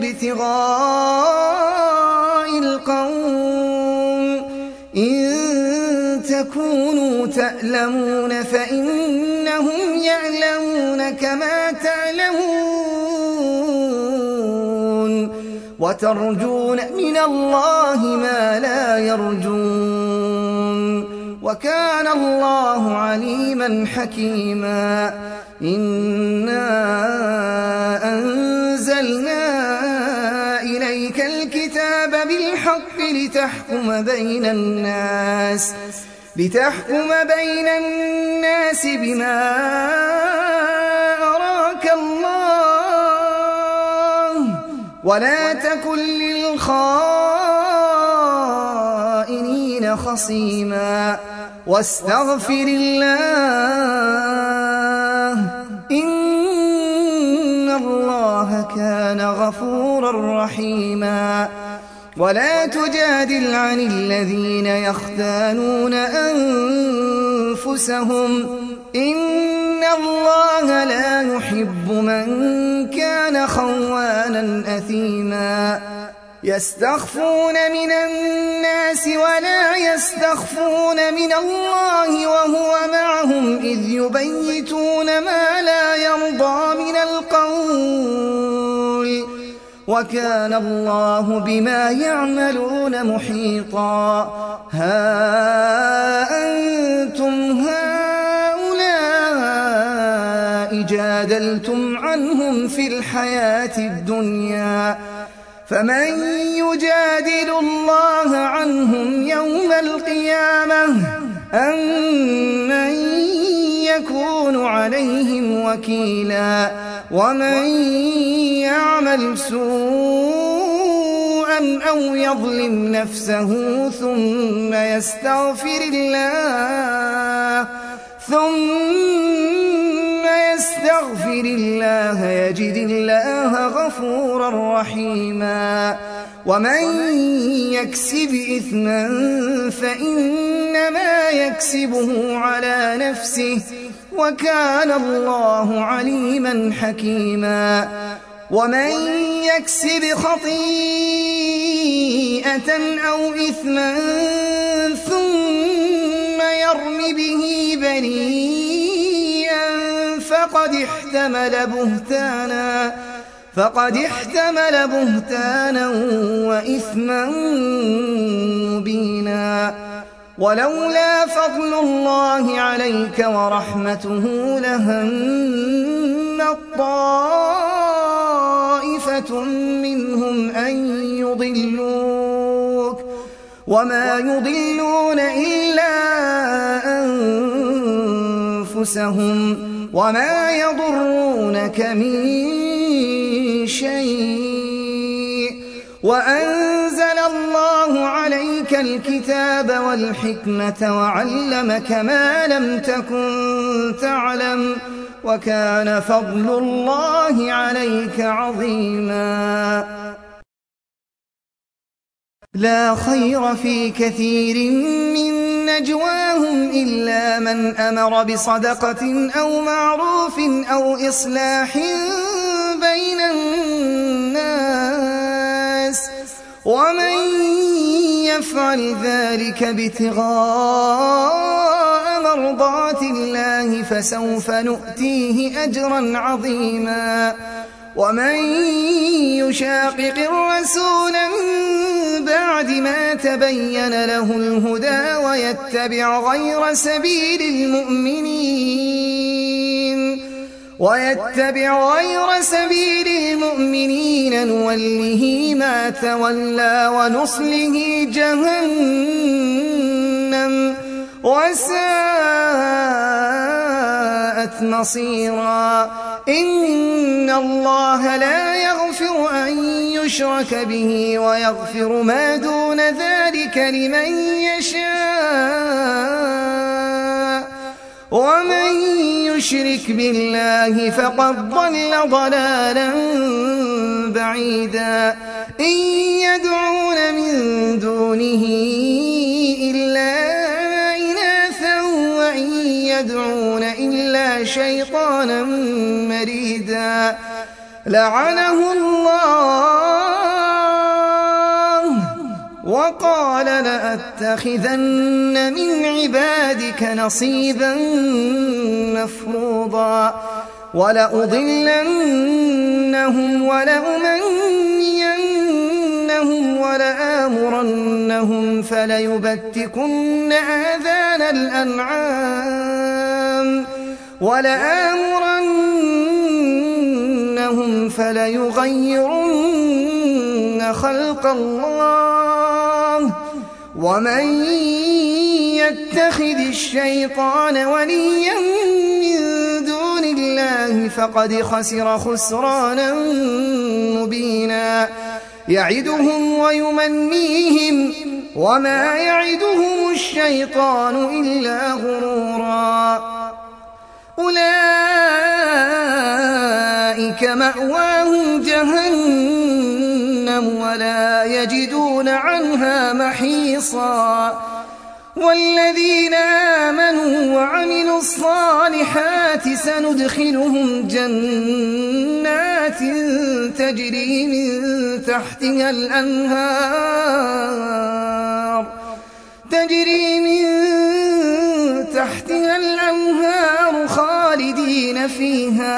ابتغاء القوم، إن تكونوا تألمون فإنهم يعلمون كما تعلمون، وترجون من الله ما لا يرجون، وكان الله عليما حكيما. إنا أنزلنا إليك الكتاب بالحق لتحكم بين الناس بما أراك الله، ولا تكن للخائنين خصيما، واستغفر الله، إن الله كان غفورا رحيما. ولا تجادل عن الذين يختانون أنفسهم، إن الله لا يحب من كان خوانا أثيما. يستخفون من الناس ولا يستخفون من الله وهو معهم إذ يبيتون ما لا يرضى من القول، وكان الله بما يعملون محيطا. ها أنتم هؤلاء جادلتم عنهم في الحياة الدنيا، فمن يجادل الله عنهم يوم القيامة أم من يكون عليهم وكيلا. ومن يعمل سوءا أو يظلم نفسه ثم يستغفر الله يجد الله غفورا رحيما. ومن يكسب إثما فإنما يكسبه على نفسه، وكان الله عليما حكيما. ومن يكسب خطيئة أو إثما ثم يرم به بريئا فقد احتمل فقد احتمل بهتانا وإثما مبينا. ولولا فضل الله عليك ورحمته لهمت طائفة منهم أن يضلوك وما يضلون إلا أنفسهم وما يضرونك من شيء. وأنزل الله عليك الكتاب والحكمة وعلمك ما لم تكن تعلم وكان فضل الله عليك عظيما. لا خير في كثير من نجواهم إلا من أمر بصدقة أو معروف أو إصلاح بين الناس ومن يفعل ذلك ابتغاء مرضات الله فسوف نؤتيه أجرا عظيما. ومن يشاقق الرسول من بعد ما تبين له الهدى ويتبع غير سبيل المؤمنين نوله ما تولى ونصله جهنم وساءت مصيرا. إن الله لا يغفر أن يشرك به ويغفر ما دون ذلك لمن يشاء ومن يشرك بالله فقد ضل ضلالا بعيدا. إن يدعون من دونه إلا إناثا وإن يدعون إلا شيطانا مريدا. لعنه الله وقال لأتخذن من عبادك نصيبا مفروضا. ولأضلنهم ولأمنينهم ولآمرنهم فليبتكن آذان الأنعام ولآمرنهم فليغيرن خلق الله. ومن يتخذ الشيطان وليا من دون الله فقد خسر خسرانا مبينا. يعدهم ويمنيهم وما يعدهم الشيطان إلا غرورا. أولئك مأواهم جهنم ولا يجدون عنها محيصا. والذين آمنوا وعملوا الصالحات سندخلهم جنات تجري من تحتها الأنهار خالدين فيها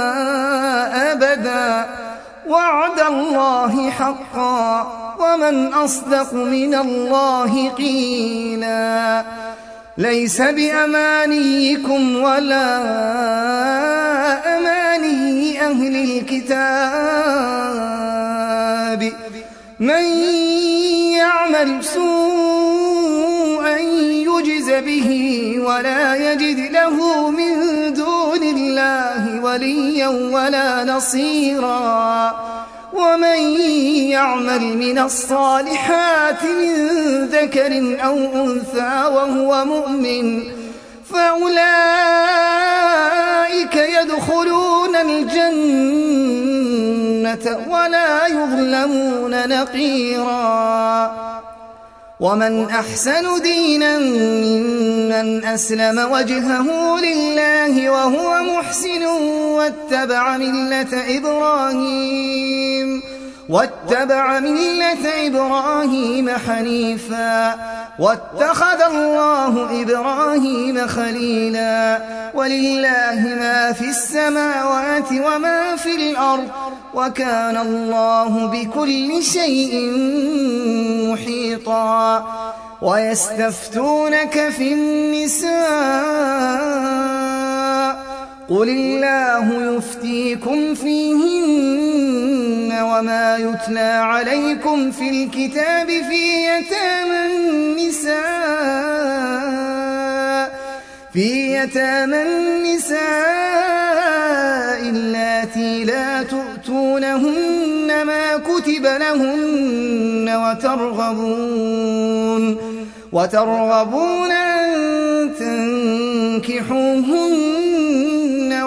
أبدا. وعد الله حقا ومن أصدق من الله قيلا. ليس بأمانيكم ولا أماني أهل الكتاب من يعمل سوءا يجز به ولا يجد له من دون الله وليا ولا نصيرا. ومن يعمل من الصالحات من ذكر أو أنثى وهو مؤمن فأولئك يدخلون الجنة ولا يظلمون نقيرا. ومن أحسن دينا ممن أسلم وجهه لله وهو محسن واتبع ملة إبراهيم واتبع ملة إبراهيم حنيفا واتخذ الله إبراهيم خليلا ولله ما في السماوات وما في الأرض وكان الله بكل شيء محيطا ويستفتونك في النساء قل الله يفتيكم فيهن وما يتلى عليكم في الكتاب في يتامى النساء اللاتي لا تؤتونهن ما كتب لهن وترغبون أن تنكحوهن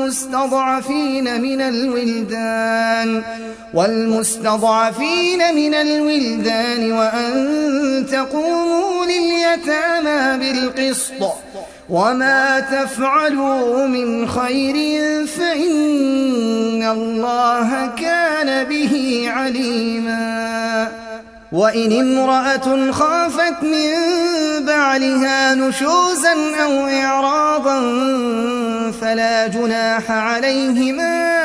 والمستضعفين من الولدان وأن تقوموا لليتامى بالقسط وما تفعلوا من خير فإن الله كان به عليما وإن امرأة خافت من بعلها نشوزا أو إعراضا فلا جناح عليهما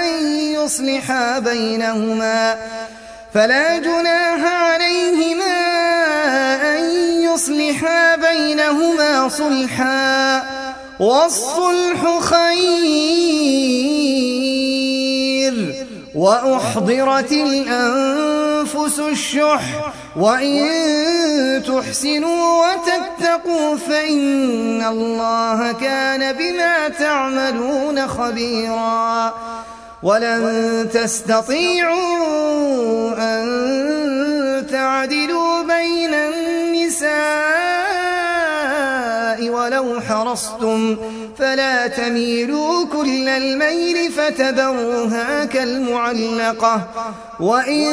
أن يصلحا بينهما صلحا والصلح خير وأحضرت الأنفس الشح وإن تحسنوا وتتقوا فإن الله كان بما تعملون خبيرا ولن تستطيعوا أن تعدلوا بين النساء ولو حرصتم فلا تميلوا كل الميل فتذروها كالمعلقة وإن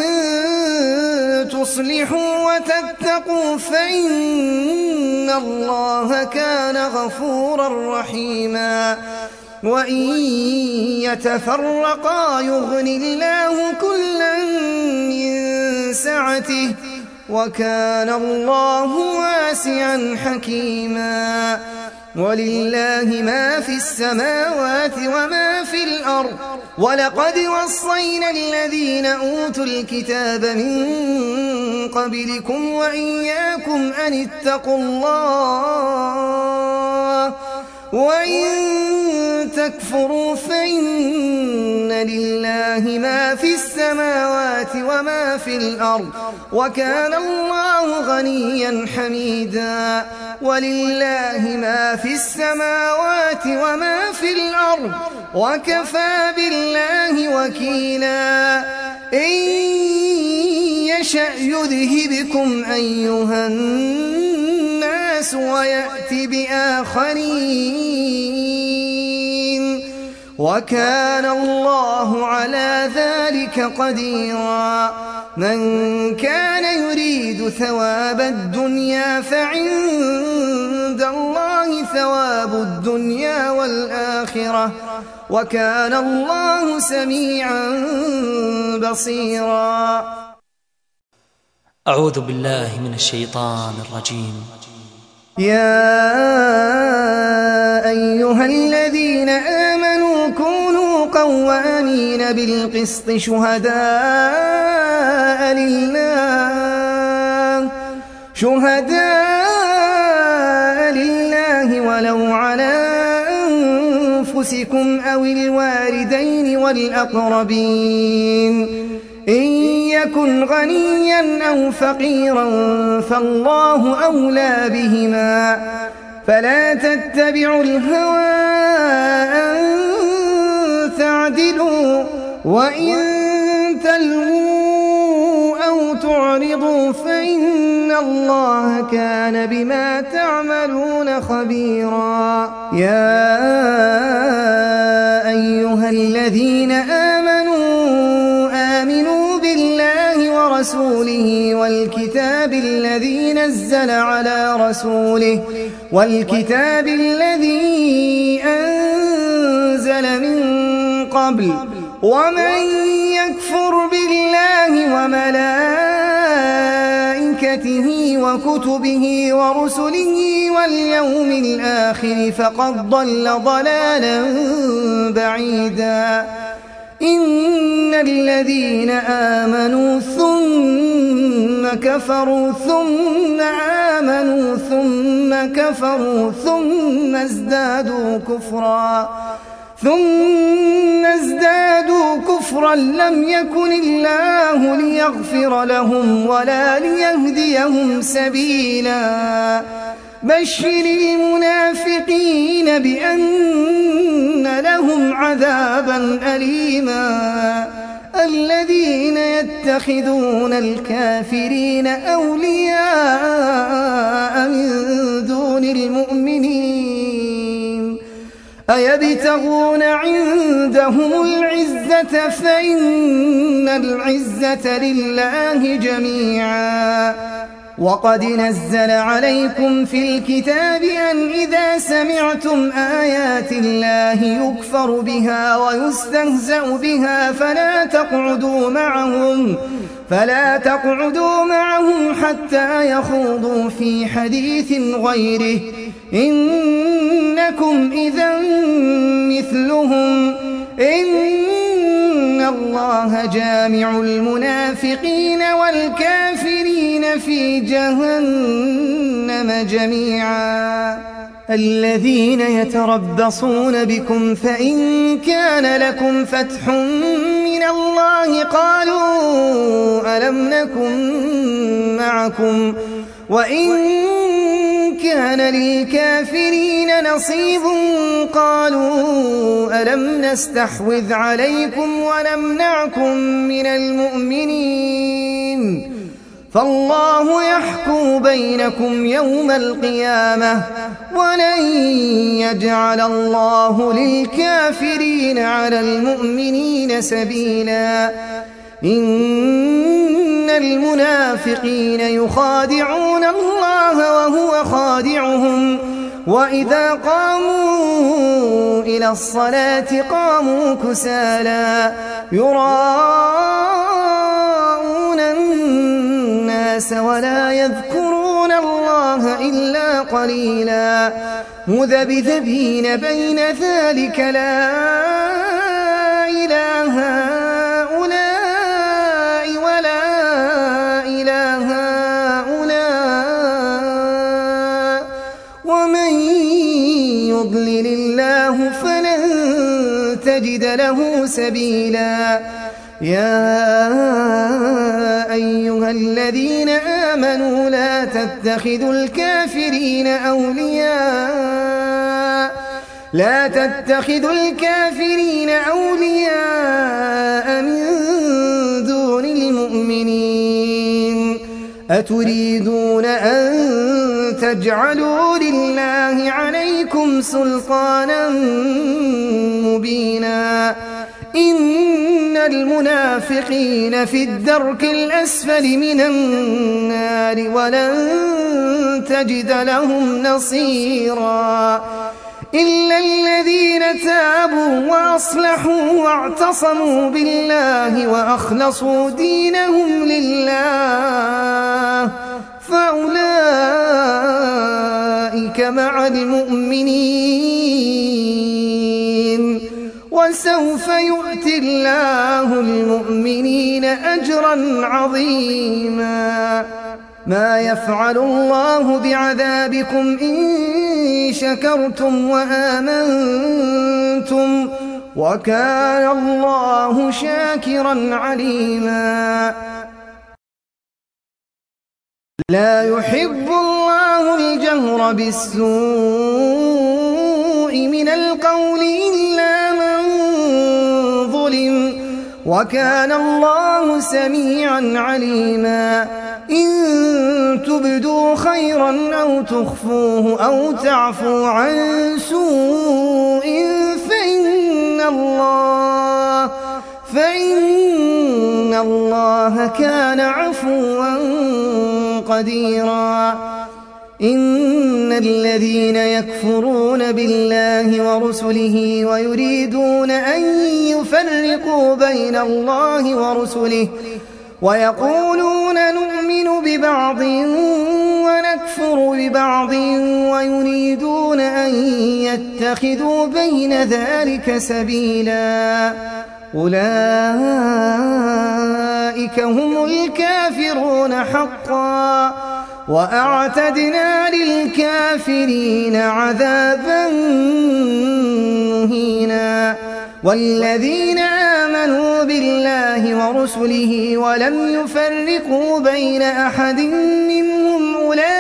تصلحوا وتتقوا فإن الله كان غفورا رحيما وإن يتفرقا يغن الله كلا من سعته وكان الله واسعا حكيما ولله ما في السماوات وما في الأرض ولقد وصينا الذين أوتوا الكتاب من قبلكم وإياكم أن اتقوا الله وإن تكفروا فإن لله ما في السماوات وما في الأرض وكان الله غنيا حميدا ولله ما في السماوات وما في الأرض وكفى بالله وكيلا إن يشأ يذهبكم أيها الناس ويأتي بآخرين وكان الله على ذلك قديرا من كان يريد ثواب الدنيا فعند الله ثواب الدنيا والآخرة وكان الله سميعا بصيرا أعوذ بالله من الشيطان الرجيم. يا أيها الذين آمنوا كونوا قوامين بالقسط شهداء لله ولو على أنفسكم أو الوالدين والأقربين إن يكن غنيا أو فقيرا فالله أولى بهما فلا تتبعوا الهوى أن تعدلوا وإن تلووا أو تعرضوا فإن الله كان بما تعملون خبيرا يا أيها الذين آمنوا بالله ورسوله والكتاب الذي نزل على رسوله والكتاب الذي أنزل من قبل ومن يكفر بالله وملائكته وكتبه ورسله واليوم الآخر فقد ضل ضلالا بعيدا إن الذين آمنوا ثم كفروا ثم آمنوا ثم كفروا ثم ازدادوا كفرا لم يكن الله ليغفر لهم ولا ليهديهم سبيلا بشر المنافقين بأن لهم عذابا أليما الذين يتخذون الكافرين أولياء من دون المؤمنين أيبتغون عندهم العزة فإن العزة لله جميعا وقد نزل عليكم في الكتاب أن إذا سمعتم آيات الله يكفر بها ويستهزأ بها فلا تقعدوا معهم حتى يخوضوا في حديث غيره إنكم إذا مثلهم إن الله جامع المنافقين والكافرين في جهنم جميعا الذين يتربصون بكم فإن كان لكم فتح من الله قالوا ألم نكن معكم وإن كان للكافرين نصيب قالوا ألم نستحوذ عليكم ونمنعكم من المؤمنين فالله يحكم بينكم يوم القيامة ولن يجعل الله للكافرين على المؤمنين سبيلا إن المنافقين يخادعون الله وهو خادعهم وإذا قاموا إلى الصلاة قاموا كسالى يراءون الناس ولا يذكرون الله إلا قليلا مذبذبين بين ذلك لا إله هؤلاء ولا إله هؤلاء ومن يضلل الله فلن تجد له سبيلا يا أيها الذين آمنوا لا تتخذوا الكافرين أولياء من دون المؤمنين أتريدون أن تجعلوا لله عليكم سلطانا مبينا إن المنافقين في الدرك الأسفل من النار ولن تجد لهم نصيرا إلا الذين تابوا وأصلحوا واعتصموا بالله وأخلصوا دينهم لله فأولئك مع المؤمنين وسوف يؤتي الله المؤمنين أجرا عظيما ما يفعل الله بعذابكم إن شكرتم وآمنتم وكان الله شاكرا عليما لا يحب الله الجهر بالسوء من القول إلا من ظلم وكان الله سميعا عليما إن تبدوا خيرا أو تخفوه أو تعفوا عن سوء فإن الله كان عفوا قديرا إن الذين يكفرون بالله ورسله ويريدون أن يفرقوا بين الله ورسله ويقولون نؤمن ببعض ونكفر ببعض ويريدون أن يتخذوا بين ذلك سبيلا أولئك هم الكافرون حقا وأعتدنا للكافرين عذابا مهينا والذين آمنوا بالله ورسله ولم يفرقوا بين أحد منهم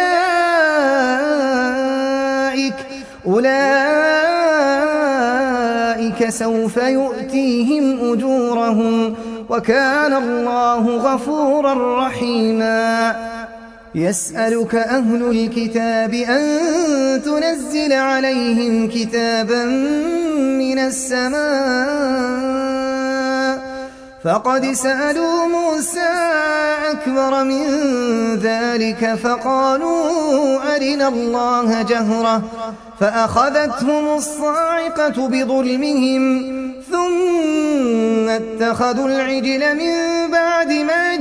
أولئك سوف يؤتيهم أجورهم وكان الله غفورا رحيما يسألك أهل الكتاب أن تنزل عليهم كتابا من السماء فقد سألوا موسى أكبر من ذلك فقالوا أرنا الله جهرة فأخذتهم الصاعقة بظلمهم ثم اتخذوا العجل من بعد ما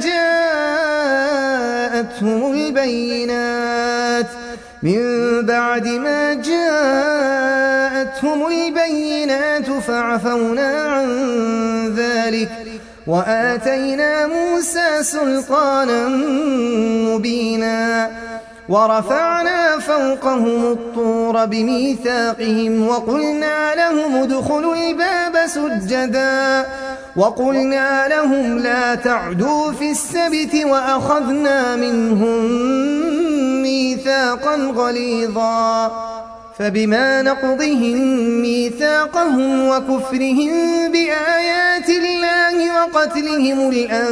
جاءتهم البينات فعفونا عن ذلك وآتينا موسى سلطانا مبينا ورفعنا فوقهم الطور بميثاقهم وقلنا لهم ادخلوا الباب سجدا وقلنا لهم لا تعدوا في السبت وأخذنا منهم ميثاقا غليظا فبما نقضهم ميثاقهم وكفرهم بآيات الله وقتلهم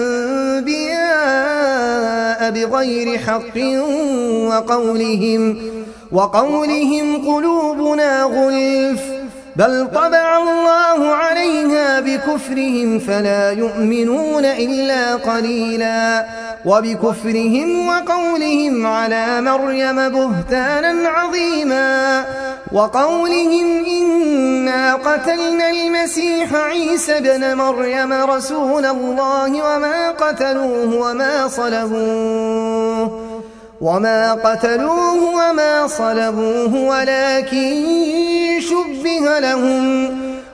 الأنبياء بغير حق وقولهم قلوبنا غلف بل طبع الله عليها بكفرهم فلا يؤمنون إلا قليلا وبكفرهم وقولهم على مريم بهتانا عظيما وقولهم إنا قتلنا المسيح عيسى ابن مريم رسول الله وما قتلوه وما صلبوه ولكن شبه لهم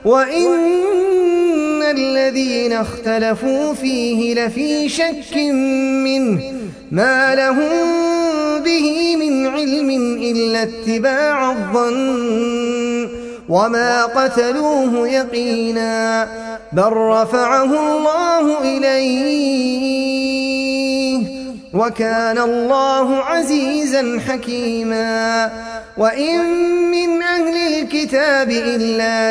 وإن الذين اختلفوا فيه لفي شك منه ما لهم به من علم إلا اتباع الظن وما قتلوه يقينا بل رفعه الله إليه وكان الله عزيزا حكيما وإن من أهل الكتاب إلا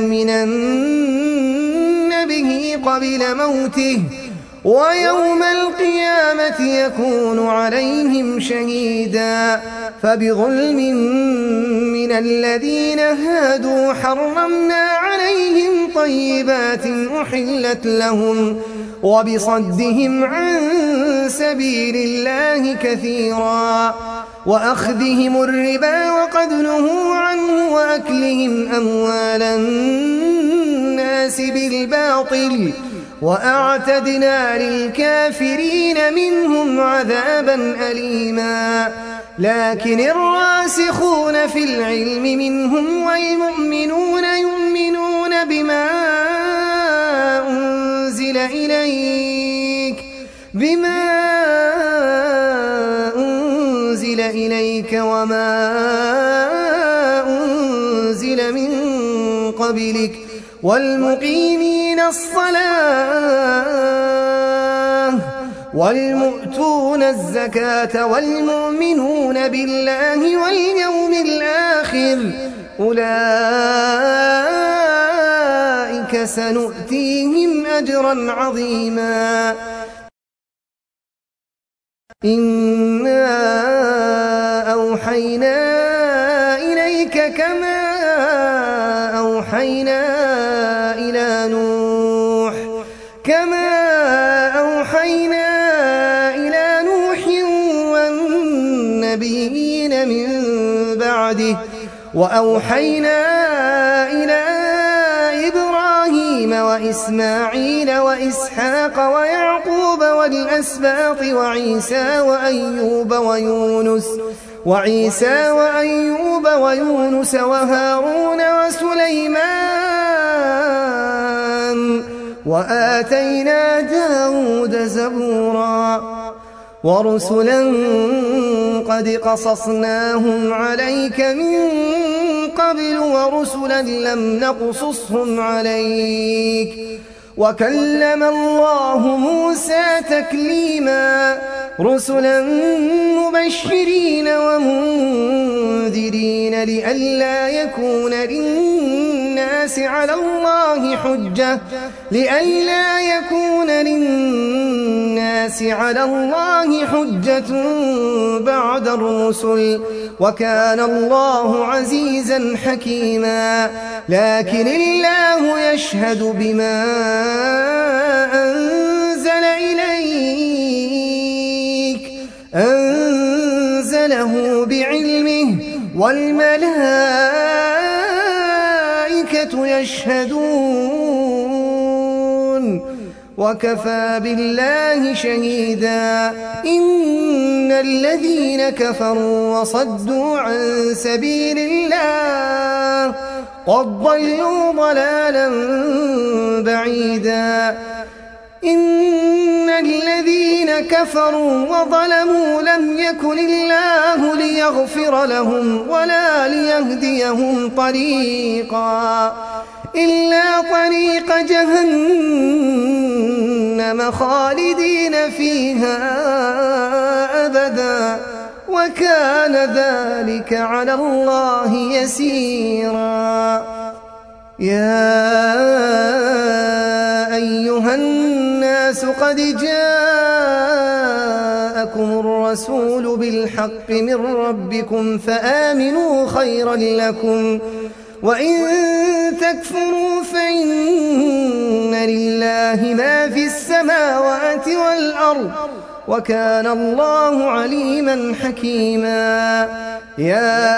ليؤمنن به قبل موته ويوم القيامة يكون عليهم شهيدا فبظلم من الذين هادوا حرمنا عليهم طيبات أحلت لهم وبصدهم عن سبيل الله كثيرا وأخذهم الربا وقد نهوا عنه وأكلهم أموال الناس بالباطل وأعتدنا للكافرين منهم عذابا أليما لكن الراسخون في العلم منهم والمؤمنون يؤمنون بما أنزل إليك وما أنزل من قبلك والمقيمين الصلاة والمؤتون الزكاة والمؤمنون بالله واليوم الآخر أولئك سنؤتيهم أجرا عظيما إنا أوحينا إليك كما أوحينا إلى نوح والنبيين من من بعده وأوحينا إلى إبراهيم وإسماعيل وإسحاق ويعقوب والأسباط وعيسى وأيوب ويونس وهارون وسليمان وآتينا داود زبورا ورسلا قد قصصناهم عليك من قبل ورسلا لم نقصصهم عليك وكلم الله موسى تكليما رسلا مبشرين ومنذرين لئلا يكون للناس على الله حجة بعد الرسل وكان الله عزيزا حكيما لكن الله يشهد بما أنزله بعلمه والملائكة يشهدون وكفى بالله شهيدا إن الذين كفروا وصدوا عن سبيل الله قد ضلوا ضلالا بعيدا إن الذين كفروا وظلموا لم يكن الله ليغفر لهم ولا ليهديهم طريقا إلا طريق جهنم خالدين فيها أبدا وكان ذلك على الله يسيرا يا أيها الناس قد جاءكم الرسول بالحق من ربكم فآمنوا خيرا لكم وإن تكفروا فإن لله ما في السماوات والأرض وكان الله عليما حكيما يا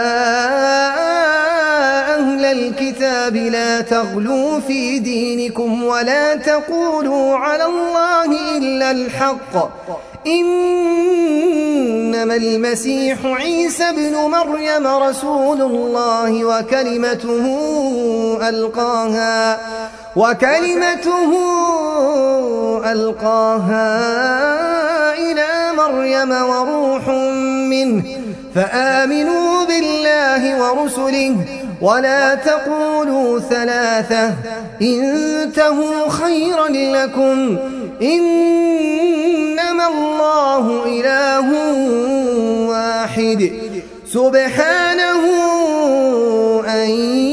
أهل الكتاب لا تغلوا في دينكم ولا تقولوا على الله إلا الحق إنما المسيح عيسى ابن مريم رسول الله وكلمته ألقاها إلى مريم وروح منه فآمنوا بالله ورسله ولا تقولوا ثلاثة انتهوا خيرا لكم إنما الله إله واحد سبحانه أن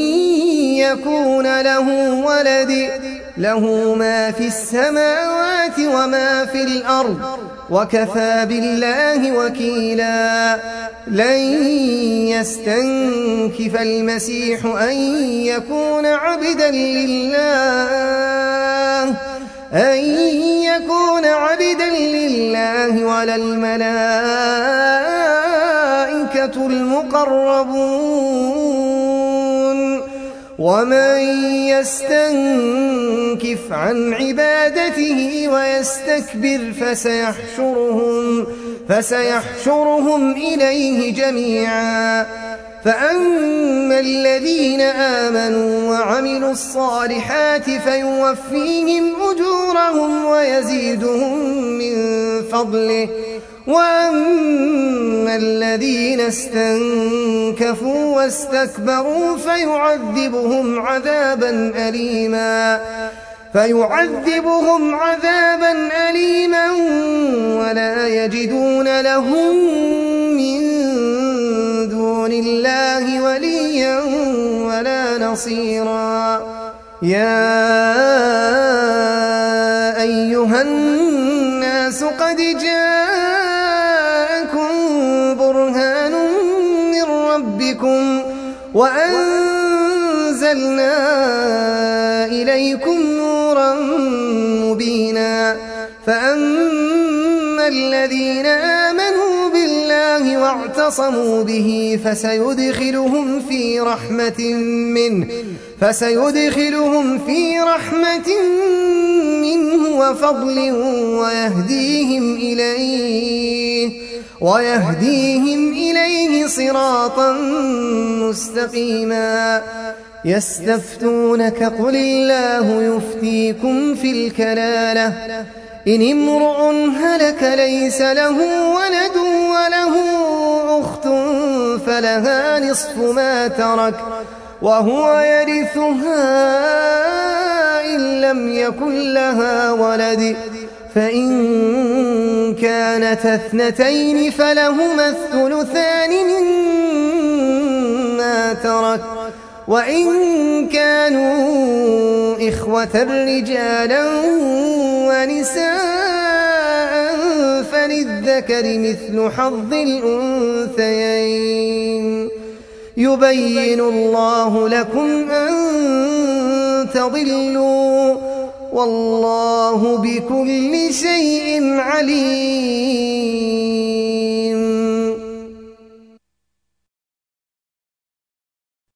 يكون له ولد له ما في السماوات وما في الأرض وكفى بالله وكيلا لن يستنكف المسيح أن يكون عبدا لله ولا الملائكة المقربون ومن يستنكف عن عبادته ويستكبر فسيحشرهم إليه جميعا فأما الذين آمنوا وعملوا الصالحات فيوفيهم أجورهم ويزيدهم من فضله وأما الذين استنكفوا واستكبروا فيعذبهم عذابا أليما ولا يجدون لهم من دون الله وليا ولا نصيرا يا أيها الناس قد جاءكم برهان من ربكم وأنزلنا إليكم نورا مبينا فأما الذين آمنوا بالله الله واعتصموا به فسيدخلهم في رحمة منه وفضل ويهديهم إليه صراطا مستقيما. يستفتونك قل الله يفتيكم في الكلالة إن امرؤ هلك ليس له ولد وله أخت فلها نصف ما ترك وهو يرثها إن لم يكن لها ولد فإن كانت اثنتين فلهما الثلثان مما ترك وإن كانوا إخوة رجالا ونساء فللذكر مثل حظ الأنثيين. يبين الله لكم أن تضلوا والله بكل شيء عليم.